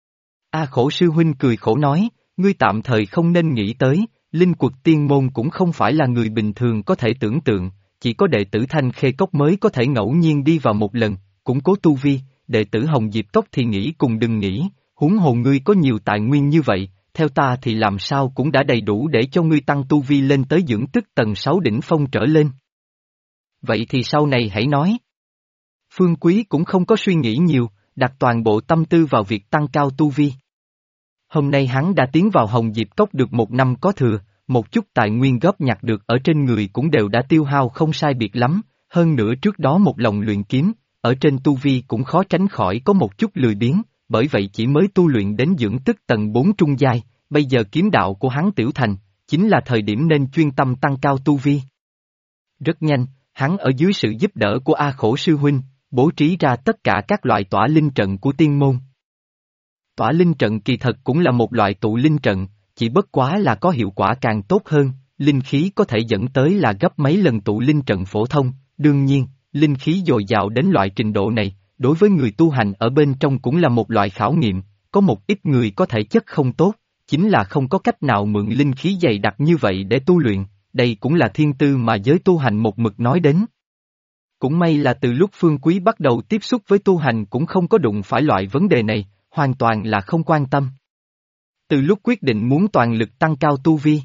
A Khổ sư huynh cười khổ nói, ngươi tạm thời không nên nghĩ tới, linh quật tiên môn cũng không phải là người bình thường có thể tưởng tượng, chỉ có đệ tử Thanh Khê Cốc mới có thể ngẫu nhiên đi vào một lần, củng cố tu vi, đệ tử Hồng Diệp Cốc thì nghĩ cùng đừng nghĩ, huống hồ ngươi có nhiều tài nguyên như vậy, theo ta thì làm sao cũng đã đầy đủ để cho ngươi tăng tu vi lên tới dưỡng tức tầng 6 đỉnh phong trở lên. Vậy thì sau này hãy nói. Phương Quý cũng không có suy nghĩ nhiều, đặt toàn bộ tâm tư vào việc tăng cao tu vi. Hôm nay hắn đã tiến vào Hồng Diệp Cốc được 1 năm có thừa, một chút tài nguyên góp nhặt được ở trên người cũng đều đã tiêu hao không sai biệt lắm, hơn nữa trước đó một lòng luyện kiếm, ở trên tu vi cũng khó tránh khỏi có một chút lười biếng, bởi vậy chỉ mới tu luyện đến dưỡng tức tầng 4 trung giai, bây giờ kiếm đạo của hắn tiểu thành, chính là thời điểm nên chuyên tâm tăng cao tu vi. Rất nhanh, hắn ở dưới sự giúp đỡ của A Khổ sư huynh, bố trí ra tất cả các loại tỏa linh trận của tiên môn. Tỏa linh trận kỳ thật cũng là một loại tụ linh trận, chỉ bất quá là có hiệu quả càng tốt hơn, linh khí có thể dẫn tới là gấp mấy lần tụ linh trận phổ thông, đương nhiên, linh khí dồi dào đến loại trình độ này, đối với người tu hành ở bên trong cũng là một loại khảo nghiệm, có một ít người có thể chất không tốt, chính là không có cách nào mượn linh khí dày đặc như vậy để tu luyện, đây cũng là thiên tư mà giới tu hành một mực nói đến. Cũng may là từ lúc Phương Quý bắt đầu tiếp xúc với tu hành cũng không có đụng phải loại vấn đề này, hoàn toàn là không quan tâm. Từ lúc quyết định muốn toàn lực tăng cao tu vi,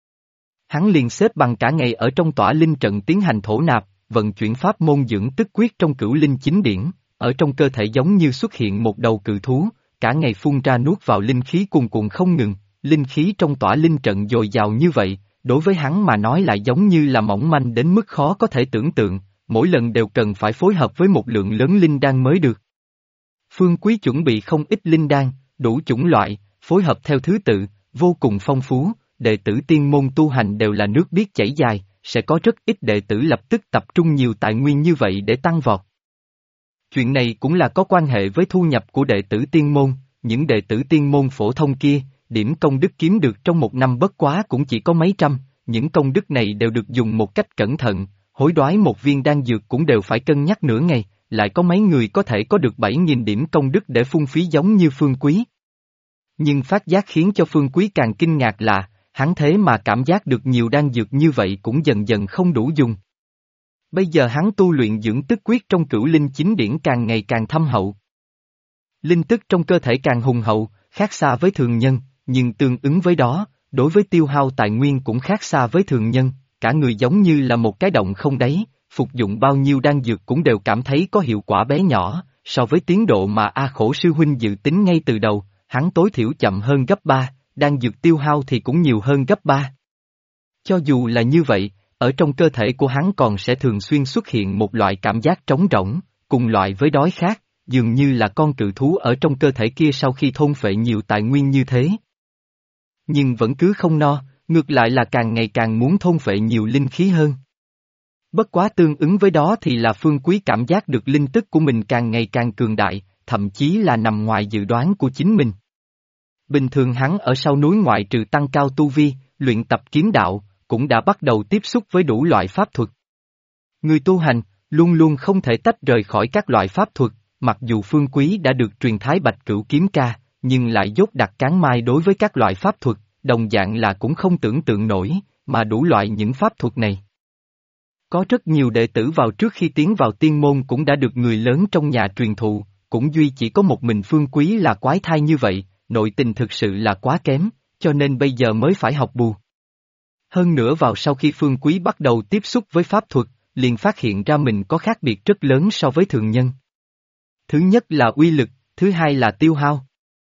hắn liền xếp bằng cả ngày ở trong tỏa linh trận tiến hành thổ nạp, vận chuyển pháp môn dưỡng tức quyết trong cửu linh chính điển, ở trong cơ thể giống như xuất hiện một đầu cự thú, cả ngày phun ra nuốt vào linh khí cuồn cuộn không ngừng, linh khí trong tỏa linh trận dồi dào như vậy, đối với hắn mà nói lại giống như là mỏng manh đến mức khó có thể tưởng tượng, mỗi lần đều cần phải phối hợp với một lượng lớn linh đan mới được. Phương Quý chuẩn bị không ít linh đan, đủ chủng loại, phối hợp theo thứ tự, vô cùng phong phú, đệ tử tiên môn tu hành đều là nước biết chảy dài, sẽ có rất ít đệ tử lập tức tập trung nhiều tài nguyên như vậy để tăng vọt. Chuyện này cũng là có quan hệ với thu nhập của đệ tử tiên môn, những đệ tử tiên môn phổ thông kia, điểm công đức kiếm được trong 1 năm bất quá cũng chỉ có mấy trăm, những công đức này đều được dùng một cách cẩn thận, hối đoái một viên đan dược cũng đều phải cân nhắc nửa ngày, lại có mấy người có thể có được 7.000 điểm công đức để phung phí giống như Phương Quý. Nhưng phát giác khiến cho Phương Quý càng kinh ngạc là, hắn thế mà cảm giác được nhiều đan dược như vậy cũng dần dần không đủ dùng. Bây giờ hắn tu luyện dưỡng tức quyết trong cửu linh chính điển càng ngày càng thâm hậu. Linh tức trong cơ thể càng hùng hậu, khác xa với thường nhân, nhưng tương ứng với đó, đối với tiêu hao tài nguyên cũng khác xa với thường nhân, cả người giống như là một cái động không đáy, phục dụng bao nhiêu đan dược cũng đều cảm thấy có hiệu quả bé nhỏ, so với tiến độ mà A Khổ sư huynh dự tính ngay từ đầu, hắn tối thiểu chậm hơn gấp 3, đan dược tiêu hao thì cũng nhiều hơn gấp 3. Cho dù là như vậy, ở trong cơ thể của hắn còn sẽ thường xuyên xuất hiện một loại cảm giác trống rỗng, cùng loại với đói khát, dường như là con cự thú ở trong cơ thể kia sau khi thôn phệ nhiều tài nguyên như thế. Nhưng vẫn cứ không no, ngược lại là càng ngày càng muốn thôn phệ nhiều linh khí hơn. Bất quá tương ứng với đó thì là Phương Quý cảm giác được linh tức của mình càng ngày càng cường đại, thậm chí là nằm ngoài dự đoán của chính mình. Bình thường hắn ở sau núi ngoại trừ tăng cao tu vi, luyện tập kiếm đạo, cũng đã bắt đầu tiếp xúc với đủ loại pháp thuật. Người tu hành, luôn luôn không thể tách rời khỏi các loại pháp thuật, mặc dù Phương Quý đã được truyền Thái Bạch Cửu Kiếm Ca, nhưng lại dốt đặt cán mai đối với các loại pháp thuật, đồng dạng là cũng không tưởng tượng nổi, mà đủ loại những pháp thuật này. Có rất nhiều đệ tử vào trước khi tiến vào tiên môn cũng đã được người lớn trong nhà truyền thụ, cũng duy chỉ có một mình Phương Quý là quái thai như vậy, nội tình thực sự là quá kém, cho nên bây giờ mới phải học bù. Hơn nữa vào sau khi Phương Quý bắt đầu tiếp xúc với pháp thuật, liền phát hiện ra mình có khác biệt rất lớn so với thường nhân. Thứ nhất là uy lực, thứ hai là tiêu hao.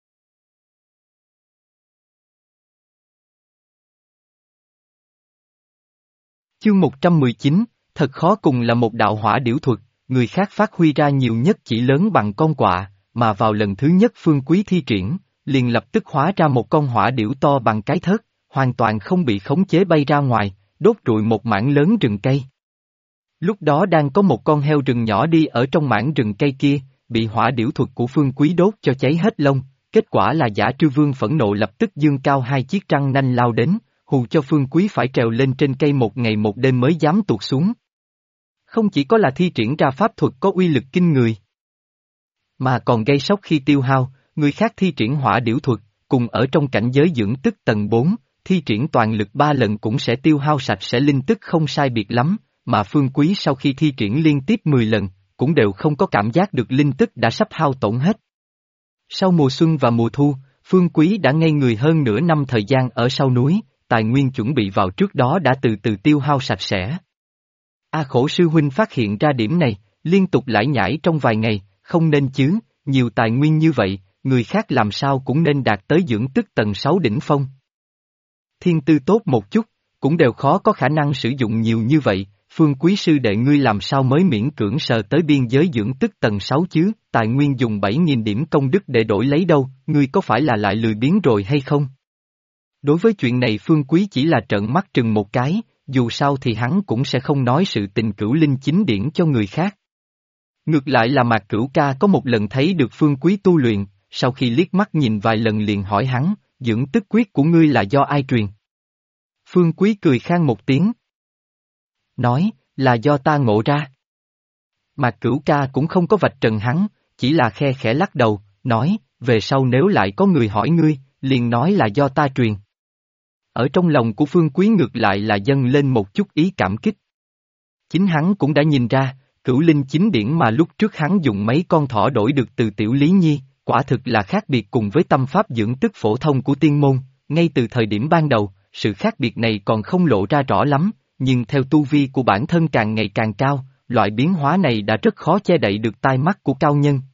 Chương 119, thật khó cùng là một đạo hỏa điểu thuật, người khác phát huy ra nhiều nhất chỉ lớn bằng con quạ, mà vào lần thứ nhất Phương Quý thi triển, liền lập tức hóa ra một con hỏa điểu to bằng cái thớt, hoàn toàn không bị khống chế bay ra ngoài, đốt rụi một mảng lớn rừng cây. Lúc đó đang có một con heo rừng nhỏ đi ở trong mảng rừng cây kia, bị hỏa điểu thuật của Phương Quý đốt cho cháy hết lông, kết quả là Giả Trư Vương phẫn nộ lập tức giương cao hai chiếc răng nanh lao đến, hù cho Phương Quý phải trèo lên trên cây một ngày một đêm mới dám tuột xuống. Không chỉ có là thi triển ra pháp thuật có uy lực kinh người, mà còn gây sốc khi tiêu hao, người khác thi triển hỏa điểu thuật, cùng ở trong cảnh giới dưỡng tức tầng 4, thi triển toàn lực 3 lần cũng sẽ tiêu hao sạch sẽ linh tức không sai biệt lắm, mà Phương Quý sau khi thi triển liên tiếp 10 lần, cũng đều không có cảm giác được linh tức đã sắp hao tổn hết. Sau mùa xuân và mùa thu, Phương Quý đã ngây người hơn nửa năm thời gian ở sau núi, tài nguyên chuẩn bị vào trước đó đã từ từ tiêu hao sạch sẽ. A Khổ sư huynh phát hiện ra điểm này, liên tục lải nhải trong vài ngày, không nên chứ, nhiều tài nguyên như vậy, người khác làm sao cũng nên đạt tới dưỡng tức tầng 6 đỉnh phong. Thiên tư tốt một chút, cũng đều khó có khả năng sử dụng nhiều như vậy, Phương Quý sư đệ ngươi làm sao mới miễn cưỡng sờ tới biên giới dưỡng tức tầng 6 chứ, tài nguyên dùng 7.000 điểm công đức để đổi lấy đâu, ngươi có phải là lại lười biếng rồi hay không? Đối với chuyện này Phương Quý chỉ là trợn mắt trừng một cái, dù sao thì hắn cũng sẽ không nói sự tình Cửu Linh chính điển cho người khác. Ngược lại là Mạc Cửu Ca có một lần thấy được Phương Quý tu luyện, sau khi liếc mắt nhìn vài lần liền hỏi hắn, dưỡng tức quyết của ngươi là do ai truyền? Phương Quý cười khan một tiếng. Nói, là do ta ngộ ra. Mạc Cửu Ca cũng không có vạch trần hắn, chỉ là khe khẽ lắc đầu, nói, về sau nếu lại có người hỏi ngươi, liền nói là do ta truyền. Ở trong lòng của Phương Quý ngược lại là dâng lên một chút ý cảm kích. Chính hắn cũng đã nhìn ra, Cửu Linh chính điển mà lúc trước hắn dùng mấy con thỏ đổi được từ Tiểu Lý Nhi, quả thực là khác biệt cùng với tâm pháp dưỡng tức phổ thông của tiên môn, ngay từ thời điểm ban đầu, sự khác biệt này còn không lộ ra rõ lắm, nhưng theo tu vi của bản thân càng ngày càng cao, loại biến hóa này đã rất khó che đậy được tai mắt của cao nhân.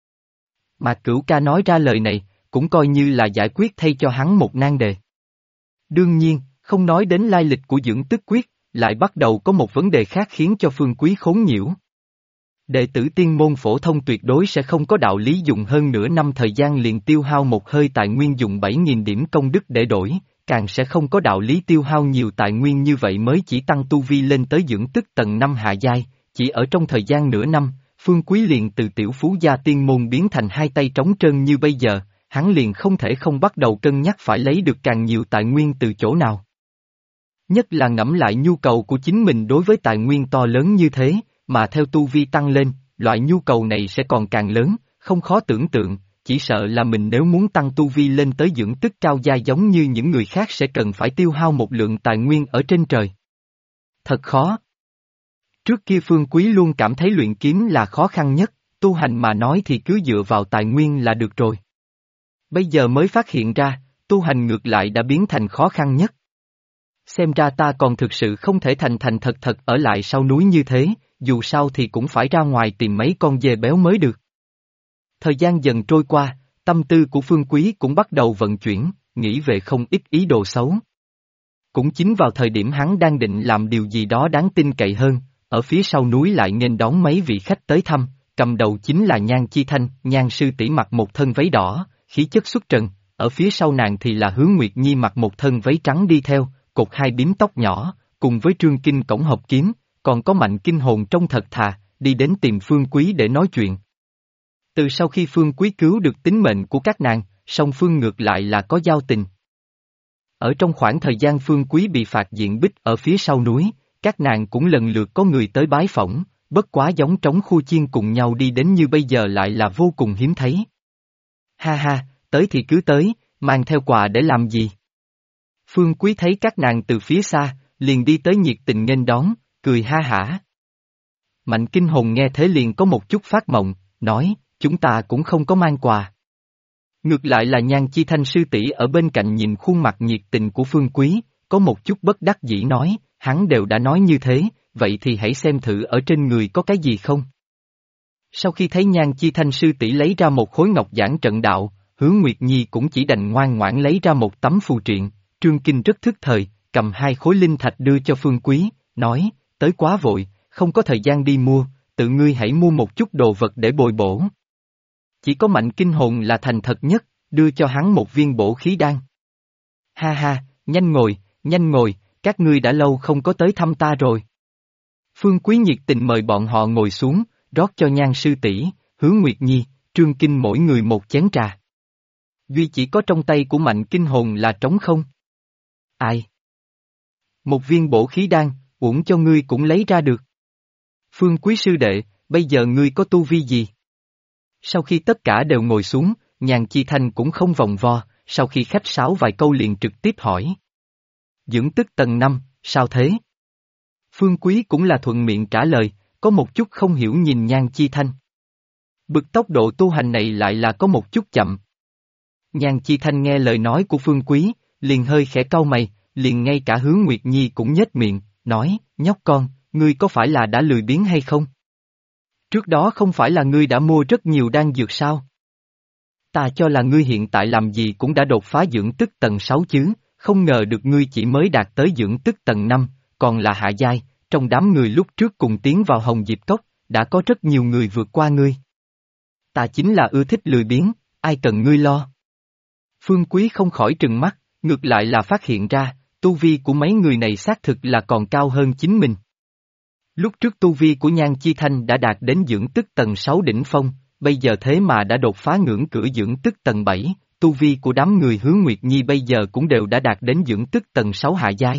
Mà Cửu Ca nói ra lời này, cũng coi như là giải quyết thay cho hắn một nan đề. Đương nhiên, không nói đến lai lịch của dưỡng tức quyết, lại bắt đầu có một vấn đề khác khiến cho Phương Quý khốn nhiễu. Đệ tử tiên môn phổ thông tuyệt đối sẽ không có đạo lý dùng hơn nửa năm thời gian liền tiêu hao một hơi tài nguyên dùng 7.000 điểm công đức để đổi, càng sẽ không có đạo lý tiêu hao nhiều tài nguyên như vậy mới chỉ tăng tu vi lên tới dưỡng tức tầng 5 hạ giai, chỉ ở trong thời gian nửa năm, Phương Quý liền từ tiểu phú gia tiên môn biến thành hai tay trống trơn như bây giờ, hắn liền không thể không bắt đầu cân nhắc phải lấy được càng nhiều tài nguyên từ chỗ nào. Nhất là ngẫm lại nhu cầu của chính mình đối với tài nguyên to lớn như thế, mà theo tu vi tăng lên, loại nhu cầu này sẽ còn càng lớn, không khó tưởng tượng, chỉ sợ là mình nếu muốn tăng tu vi lên tới dưỡng tức cao giai giống như những người khác sẽ cần phải tiêu hao một lượng tài nguyên ở trên trời. Thật khó. Trước kia Phương Quý luôn cảm thấy luyện kiếm là khó khăn nhất, tu hành mà nói thì cứ dựa vào tài nguyên là được rồi. Bây giờ mới phát hiện ra, tu hành ngược lại đã biến thành khó khăn nhất. Xem ra ta còn thực sự không thể thành thành thật thật ở lại sau núi như thế, dù sao thì cũng phải ra ngoài tìm mấy con dê béo mới được. Thời gian dần trôi qua, tâm tư của Phương Quý cũng bắt đầu vận chuyển, nghĩ về không ít ý đồ xấu. Cũng chính vào thời điểm hắn đang định làm điều gì đó đáng tin cậy hơn, ở phía sau núi lại nghênh đón mấy vị khách tới thăm, cầm đầu chính là Nhan Chi Thanh, Nhan sư tỷ mặc một thân váy đỏ, khí chất xuất trần, ở phía sau nàng thì là Hướng Nguyệt Nhi mặc một thân váy trắng đi theo, cột hai bím tóc nhỏ, cùng với Trương Kinh cổng hợp kiếm, còn có Mạnh Kinh Hồn trông thật thà, đi đến tìm Phương Quý để nói chuyện. Từ sau khi Phương Quý cứu được tính mệnh của các nàng, song phương ngược lại là có giao tình. Ở trong khoảng thời gian Phương Quý bị phạt diện bích ở phía sau núi, các nàng cũng lần lượt có người tới bái phỏng, bất quá giống trống khu chiên cùng nhau đi đến như bây giờ lại là vô cùng hiếm thấy. Ha ha, tới thì cứ tới, mang theo quà để làm gì? Phương Quý thấy các nàng từ phía xa, liền đi tới nhiệt tình nghênh đón, cười ha hả. Mạnh Kinh Hồn nghe thế liền có một chút phát mộng, nói, chúng ta cũng không có mang quà. Ngược lại là Nhan Chi Thanh sư tỷ ở bên cạnh nhìn khuôn mặt nhiệt tình của Phương Quý, có một chút bất đắc dĩ nói, hắn đều đã nói như thế, vậy thì hãy xem thử ở trên người có cái gì không. Sau khi thấy Nhan Chi Thanh sư tỷ lấy ra một khối ngọc giảng trận đạo, Hứa Nguyệt Nhi cũng chỉ đành ngoan ngoãn lấy ra một tấm phù triện, Trương Kinh rất thức thời, cầm 2 khối linh thạch đưa cho Phương Quý, nói, tới quá vội, không có thời gian đi mua, tự ngươi hãy mua một chút đồ vật để bồi bổ. Chỉ có Mạnh Kinh Hồn là thành thật nhất, đưa cho hắn một viên bổ khí đan. Ha ha, nhanh ngồi, các ngươi đã lâu không có tới thăm ta rồi. Phương Quý nhiệt tình mời bọn họ ngồi xuống, rót cho Nhan sư tỷ, Hứa Nguyệt Nhi, Trương Kinh mỗi người một chén trà. Duy chỉ có trong tay của Mạnh Kinh Hồn là trống không. Ai? Một viên bổ khí đan, uổng cho ngươi cũng lấy ra được. Phương Quý sư đệ, bây giờ ngươi có tu vi gì? Sau khi tất cả đều ngồi xuống, Nhan Chi Thanh cũng không vòng vo, sau khi khách sáo vài câu liền trực tiếp hỏi. Dưỡng tức tầng 5, sao thế? Phương Quý cũng là thuận miệng trả lời, có một chút không hiểu nhìn Nhan Chi Thanh. Bực tốc độ tu hành này lại là có một chút chậm. Nhan Chi Thanh nghe lời nói của Phương Quý, liền hơi khẽ cau mày, liền ngay cả Hứa Nguyệt Nhi cũng nhếch miệng, nói, nhóc con, ngươi có phải là đã lười biếng hay không? Trước đó không phải là ngươi đã mua rất nhiều đan dược sao? Ta cho là ngươi hiện tại làm gì cũng đã đột phá dưỡng tức tầng 6 chứ, không ngờ được ngươi chỉ mới đạt tới dưỡng tức tầng 5, còn là hạ giai, trong đám người lúc trước cùng tiến vào Hồng Diệp Cốc, đã có rất nhiều người vượt qua ngươi. Ta chính là ưa thích lười biếng, ai cần ngươi lo. Phương Quý không khỏi trừng mắt, ngược lại là phát hiện ra, tu vi của mấy người này xác thực là còn cao hơn chính mình. Lúc trước tu vi của Nhan Chi Thanh đã đạt đến dưỡng tức tầng 6 đỉnh phong, bây giờ thế mà đã đột phá ngưỡng cửa dưỡng tức tầng 7, tu vi của đám người Hứa Nguyệt Nhi bây giờ cũng đều đã đạt đến dưỡng tức tầng 6 hạ giai.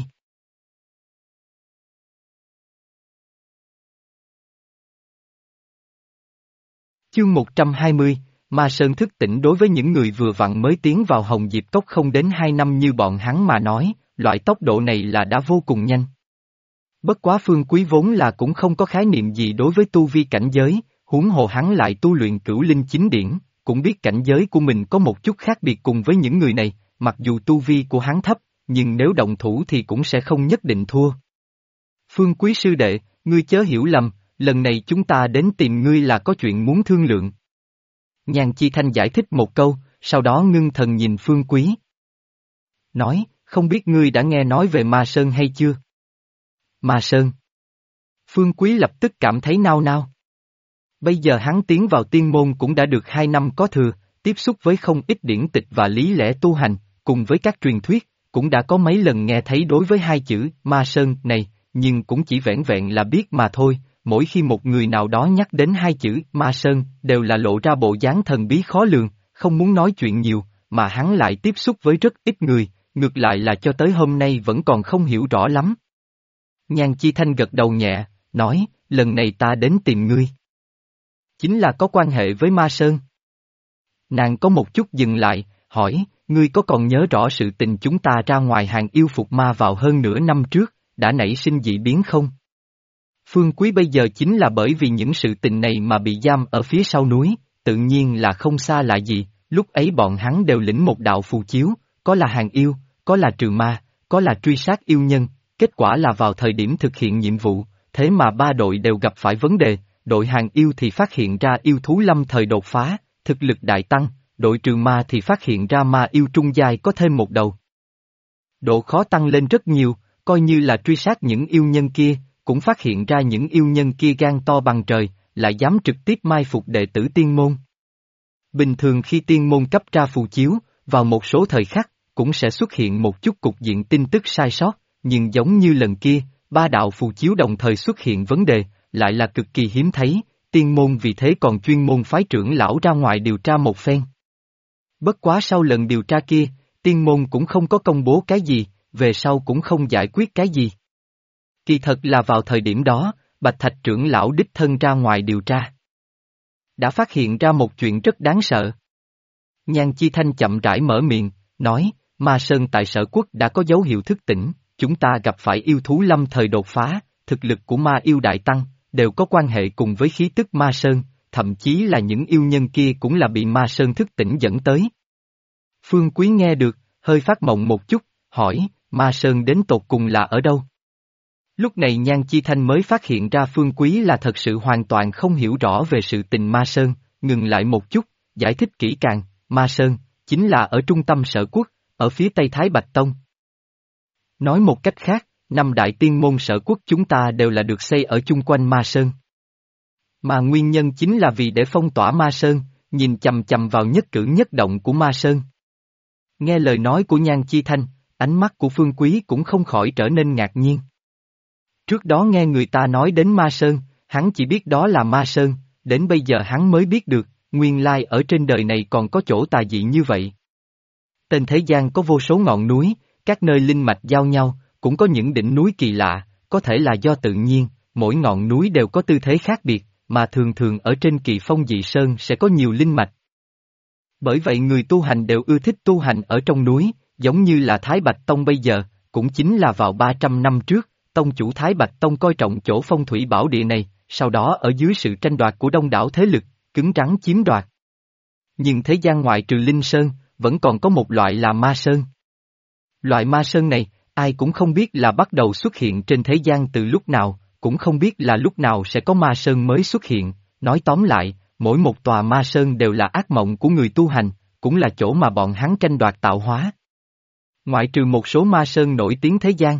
Chương 120, Ma Sơn thức tỉnh. Đối với những người vừa vặn mới tiến vào Hồng Diệp Cốc không đến 2 năm như bọn hắn mà nói, loại tốc độ này là đã vô cùng nhanh. Bất quá Phương Quý vốn là cũng không có khái niệm gì đối với tu vi cảnh giới, huống hồ hắn lại tu luyện Cửu Linh Chính Điển, cũng biết cảnh giới của mình có một chút khác biệt cùng với những người này, mặc dù tu vi của hắn thấp, nhưng nếu động thủ thì cũng sẽ không nhất định thua. Phương Quý sư đệ, ngươi chớ hiểu lầm, lần này chúng ta đến tìm ngươi là có chuyện muốn thương lượng. Nhan Chi Thanh giải thích một câu, sau đó ngưng thần nhìn Phương Quý. Nói, không biết ngươi đã nghe nói về Ma Sơn hay chưa? Ma Sơn. Phương Quý lập tức cảm thấy nao nao. Bây giờ hắn tiến vào tiên môn cũng đã được 2 năm có thừa, tiếp xúc với không ít điển tịch và lý lẽ tu hành, cùng với các truyền thuyết, cũng đã có mấy lần nghe thấy đối với 2 chữ Ma Sơn này, nhưng cũng chỉ vẻn vẹn là biết mà thôi. Mỗi khi một người nào đó nhắc đến 2 chữ Ma Sơn, đều là lộ ra bộ dáng thần bí khó lường, không muốn nói chuyện nhiều, mà hắn lại tiếp xúc với rất ít người, ngược lại là cho tới hôm nay vẫn còn không hiểu rõ lắm. Nhan Chi Thanh gật đầu nhẹ, nói, lần này ta đến tìm ngươi. Chính là có quan hệ với Ma Sơn. Nàng có một chút dừng lại, hỏi, ngươi có còn nhớ rõ sự tình chúng ta ra ngoài hàng yêu phục ma vào hơn nửa năm trước, đã nảy sinh dị biến không? Phương Quý bây giờ chính là bởi vì những sự tình này mà bị giam ở phía sau núi, tự nhiên là không xa lạ gì, lúc ấy bọn hắn đều lĩnh một đạo phù chiếu, có là hàng yêu, có là trừ ma, có là truy sát yêu nhân, kết quả là vào thời điểm thực hiện nhiệm vụ, thế mà 3 đội đều gặp phải vấn đề, đội hàng yêu thì phát hiện ra yêu thú lâm thời đột phá, thực lực đại tăng, đội trừ ma thì phát hiện ra ma yêu trung giai có thêm một đầu. Độ khó tăng lên rất nhiều, coi như là truy sát những yêu nhân kia, cũng phát hiện ra những yêu nhân kia gan to bằng trời, lại dám trực tiếp mai phục đệ tử tiên môn. Bình thường khi tiên môn cấp ra phù chiếu, vào một số thời khắc, cũng sẽ xuất hiện một chút cục diện tin tức sai sót, nhưng giống như lần kia, 3 đạo phù chiếu đồng thời xuất hiện vấn đề, lại là cực kỳ hiếm thấy, tiên môn vì thế còn chuyên môn phái trưởng lão ra ngoài điều tra một phen. Bất quá sau lần điều tra kia, tiên môn cũng không có công bố cái gì, về sau cũng không giải quyết cái gì. Kỳ thật là vào thời điểm đó, Bạch Thạch trưởng lão đích thân ra ngoài điều tra. Đã phát hiện ra một chuyện rất đáng sợ. Nhan Chi Thanh chậm rãi mở miệng, nói, Ma Sơn tại Sở Quốc đã có dấu hiệu thức tỉnh, chúng ta gặp phải yêu thú lâm thời đột phá, thực lực của ma yêu đại tăng, đều có quan hệ cùng với khí tức Ma Sơn, thậm chí là những yêu nhân kia cũng là bị Ma Sơn thức tỉnh dẫn tới. Phương Quý nghe được, hơi phát mộng một chút, hỏi, Ma Sơn đến tột cùng là ở đâu? Lúc này Nhan Chi Thanh mới phát hiện ra Phương Quý là thật sự hoàn toàn không hiểu rõ về sự tình Ma Sơn, ngừng lại một chút, giải thích kỹ càng, Ma Sơn, chính là ở trung tâm Sở Quốc, ở phía tây Thái Bạch Tông. Nói một cách khác, năm đại tiên môn Sở Quốc chúng ta đều là được xây ở chung quanh Ma Sơn. Mà nguyên nhân chính là vì để phong tỏa Ma Sơn, nhìn chằm chằm vào nhất cử nhất động của Ma Sơn. Nghe lời nói của Nhan Chi Thanh, ánh mắt của Phương Quý cũng không khỏi trở nên ngạc nhiên. Trước đó nghe người ta nói đến Ma Sơn, hắn chỉ biết đó là Ma Sơn, đến bây giờ hắn mới biết được, nguyên lai ở trên đời này còn có chỗ tà dị như vậy. Trên thế gian có vô số ngọn núi, các nơi linh mạch giao nhau, cũng có những đỉnh núi kỳ lạ, có thể là do tự nhiên, mỗi ngọn núi đều có tư thế khác biệt, mà thường thường ở trên Kỳ Phong dị sơn sẽ có nhiều linh mạch. Bởi vậy người tu hành đều ưa thích tu hành ở trong núi, giống như là Thái Bạch Tông bây giờ, cũng chính là vào 300 năm trước, tông chủ Thái Bạch Tông coi trọng chỗ phong thủy bảo địa này, sau đó ở dưới sự tranh đoạt của đông đảo thế lực, cứng rắn chiếm đoạt. Nhưng thế gian ngoại trừ Linh Sơn, vẫn còn có một loại là Ma Sơn. Loại Ma Sơn này, ai cũng không biết là bắt đầu xuất hiện trên thế gian từ lúc nào, cũng không biết là lúc nào sẽ có Ma Sơn mới xuất hiện, nói tóm lại, mỗi một tòa Ma Sơn đều là ác mộng của người tu hành, cũng là chỗ mà bọn hắn tranh đoạt tạo hóa. Ngoại trừ một số Ma Sơn nổi tiếng thế gian.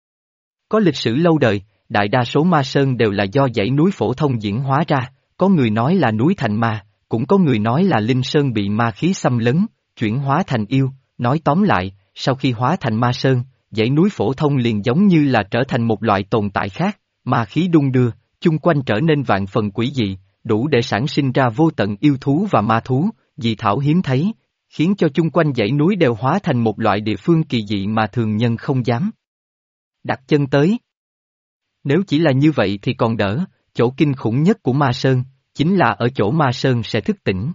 Có lịch sử lâu đời, đại đa số Ma Sơn đều là do dãy núi phổ thông diễn hóa ra, có người nói là núi thành ma, cũng có người nói là Linh Sơn bị ma khí xâm lấn, chuyển hóa thành yêu, nói tóm lại, sau khi hóa thành Ma Sơn, dãy núi phổ thông liền giống như là trở thành một loại tồn tại khác, ma khí đung đưa, chung quanh trở nên vạn phần quỷ dị, đủ để sản sinh ra vô tận yêu thú và ma thú, dị thảo hiếm thấy, khiến cho chung quanh dãy núi đều hóa thành một loại địa phương kỳ dị mà thường nhân không dám đặt chân tới. Nếu chỉ là như vậy thì còn đỡ, chỗ kinh khủng nhất của Ma Sơn, chính là ở chỗ Ma Sơn sẽ thức tỉnh.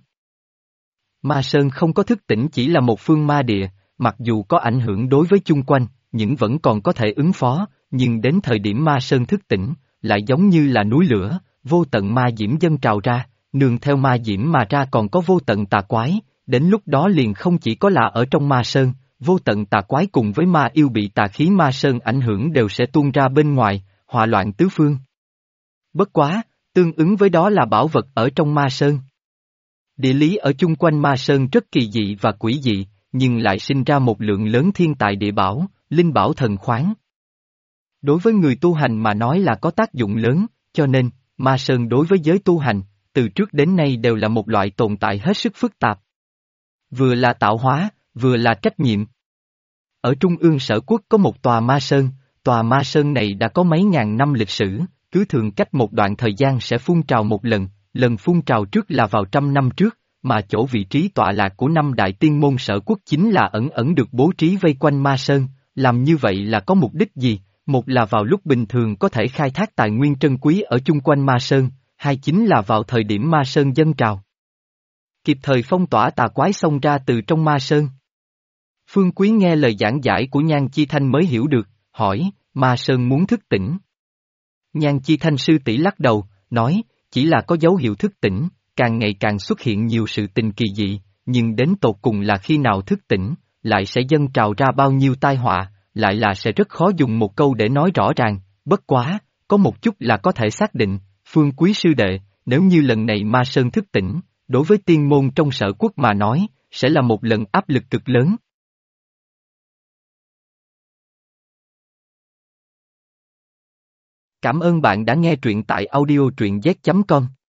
Ma Sơn không có thức tỉnh chỉ là một phương ma địa, mặc dù có ảnh hưởng đối với chung quanh, nhưng vẫn còn có thể ứng phó, nhưng đến thời điểm Ma Sơn thức tỉnh, lại giống như là núi lửa, vô tận ma diễm dâng trào ra, nương theo ma diễm mà ra còn có vô tận tà quái, đến lúc đó liền không chỉ có là ở trong Ma Sơn, vô tận tà quái cùng với ma yêu bị tà khí Ma Sơn ảnh hưởng đều sẽ tuôn ra bên ngoài, hòa loạn tứ phương. Bất quá, tương ứng với đó là bảo vật ở trong Ma Sơn. Địa lý ở chung quanh Ma Sơn rất kỳ dị và quỷ dị, nhưng lại sinh ra một lượng lớn thiên tài địa bảo, linh bảo thần khoáng. Đối với người tu hành mà nói là có tác dụng lớn, cho nên, Ma Sơn đối với giới tu hành, từ trước đến nay đều là một loại tồn tại hết sức phức tạp. Vừa là tạo hóa, vừa là trách nhiệm. Ở Trung ương Sở Quốc có một tòa Ma Sơn này đã có mấy ngàn năm lịch sử, cứ thường cách một đoạn thời gian sẽ phun trào một lần, lần phun trào trước là vào 100 năm trước, mà chỗ vị trí tọa lạc của năm đại tiên môn Sở Quốc chính là ẩn ẩn được bố trí vây quanh Ma Sơn, làm như vậy là có mục đích gì? Một là vào lúc bình thường có thể khai thác tài nguyên trân quý ở chung quanh Ma Sơn, hai chính là vào thời điểm Ma Sơn dâng trào. Kịp thời phong tỏa tà quái xông ra từ trong Ma Sơn. Phương Quý nghe lời giảng giải của Nhan Chi Thanh mới hiểu được, hỏi, Ma Sơn muốn thức tỉnh. Nhan Chi Thanh sư tỷ lắc đầu, nói, chỉ là có dấu hiệu thức tỉnh, càng ngày càng xuất hiện nhiều sự tình kỳ dị, nhưng đến tột cùng là khi nào thức tỉnh, lại sẽ dâng trào ra bao nhiêu tai họa, lại là sẽ rất khó dùng một câu để nói rõ ràng, bất quá, có một chút là có thể xác định, Phương Quý sư đệ, nếu như lần này Ma Sơn thức tỉnh, đối với tiên môn trong Sở Quốc mà nói, sẽ là một lần áp lực cực lớn. Cảm ơn bạn đã nghe truyện tại audio truyện z.com.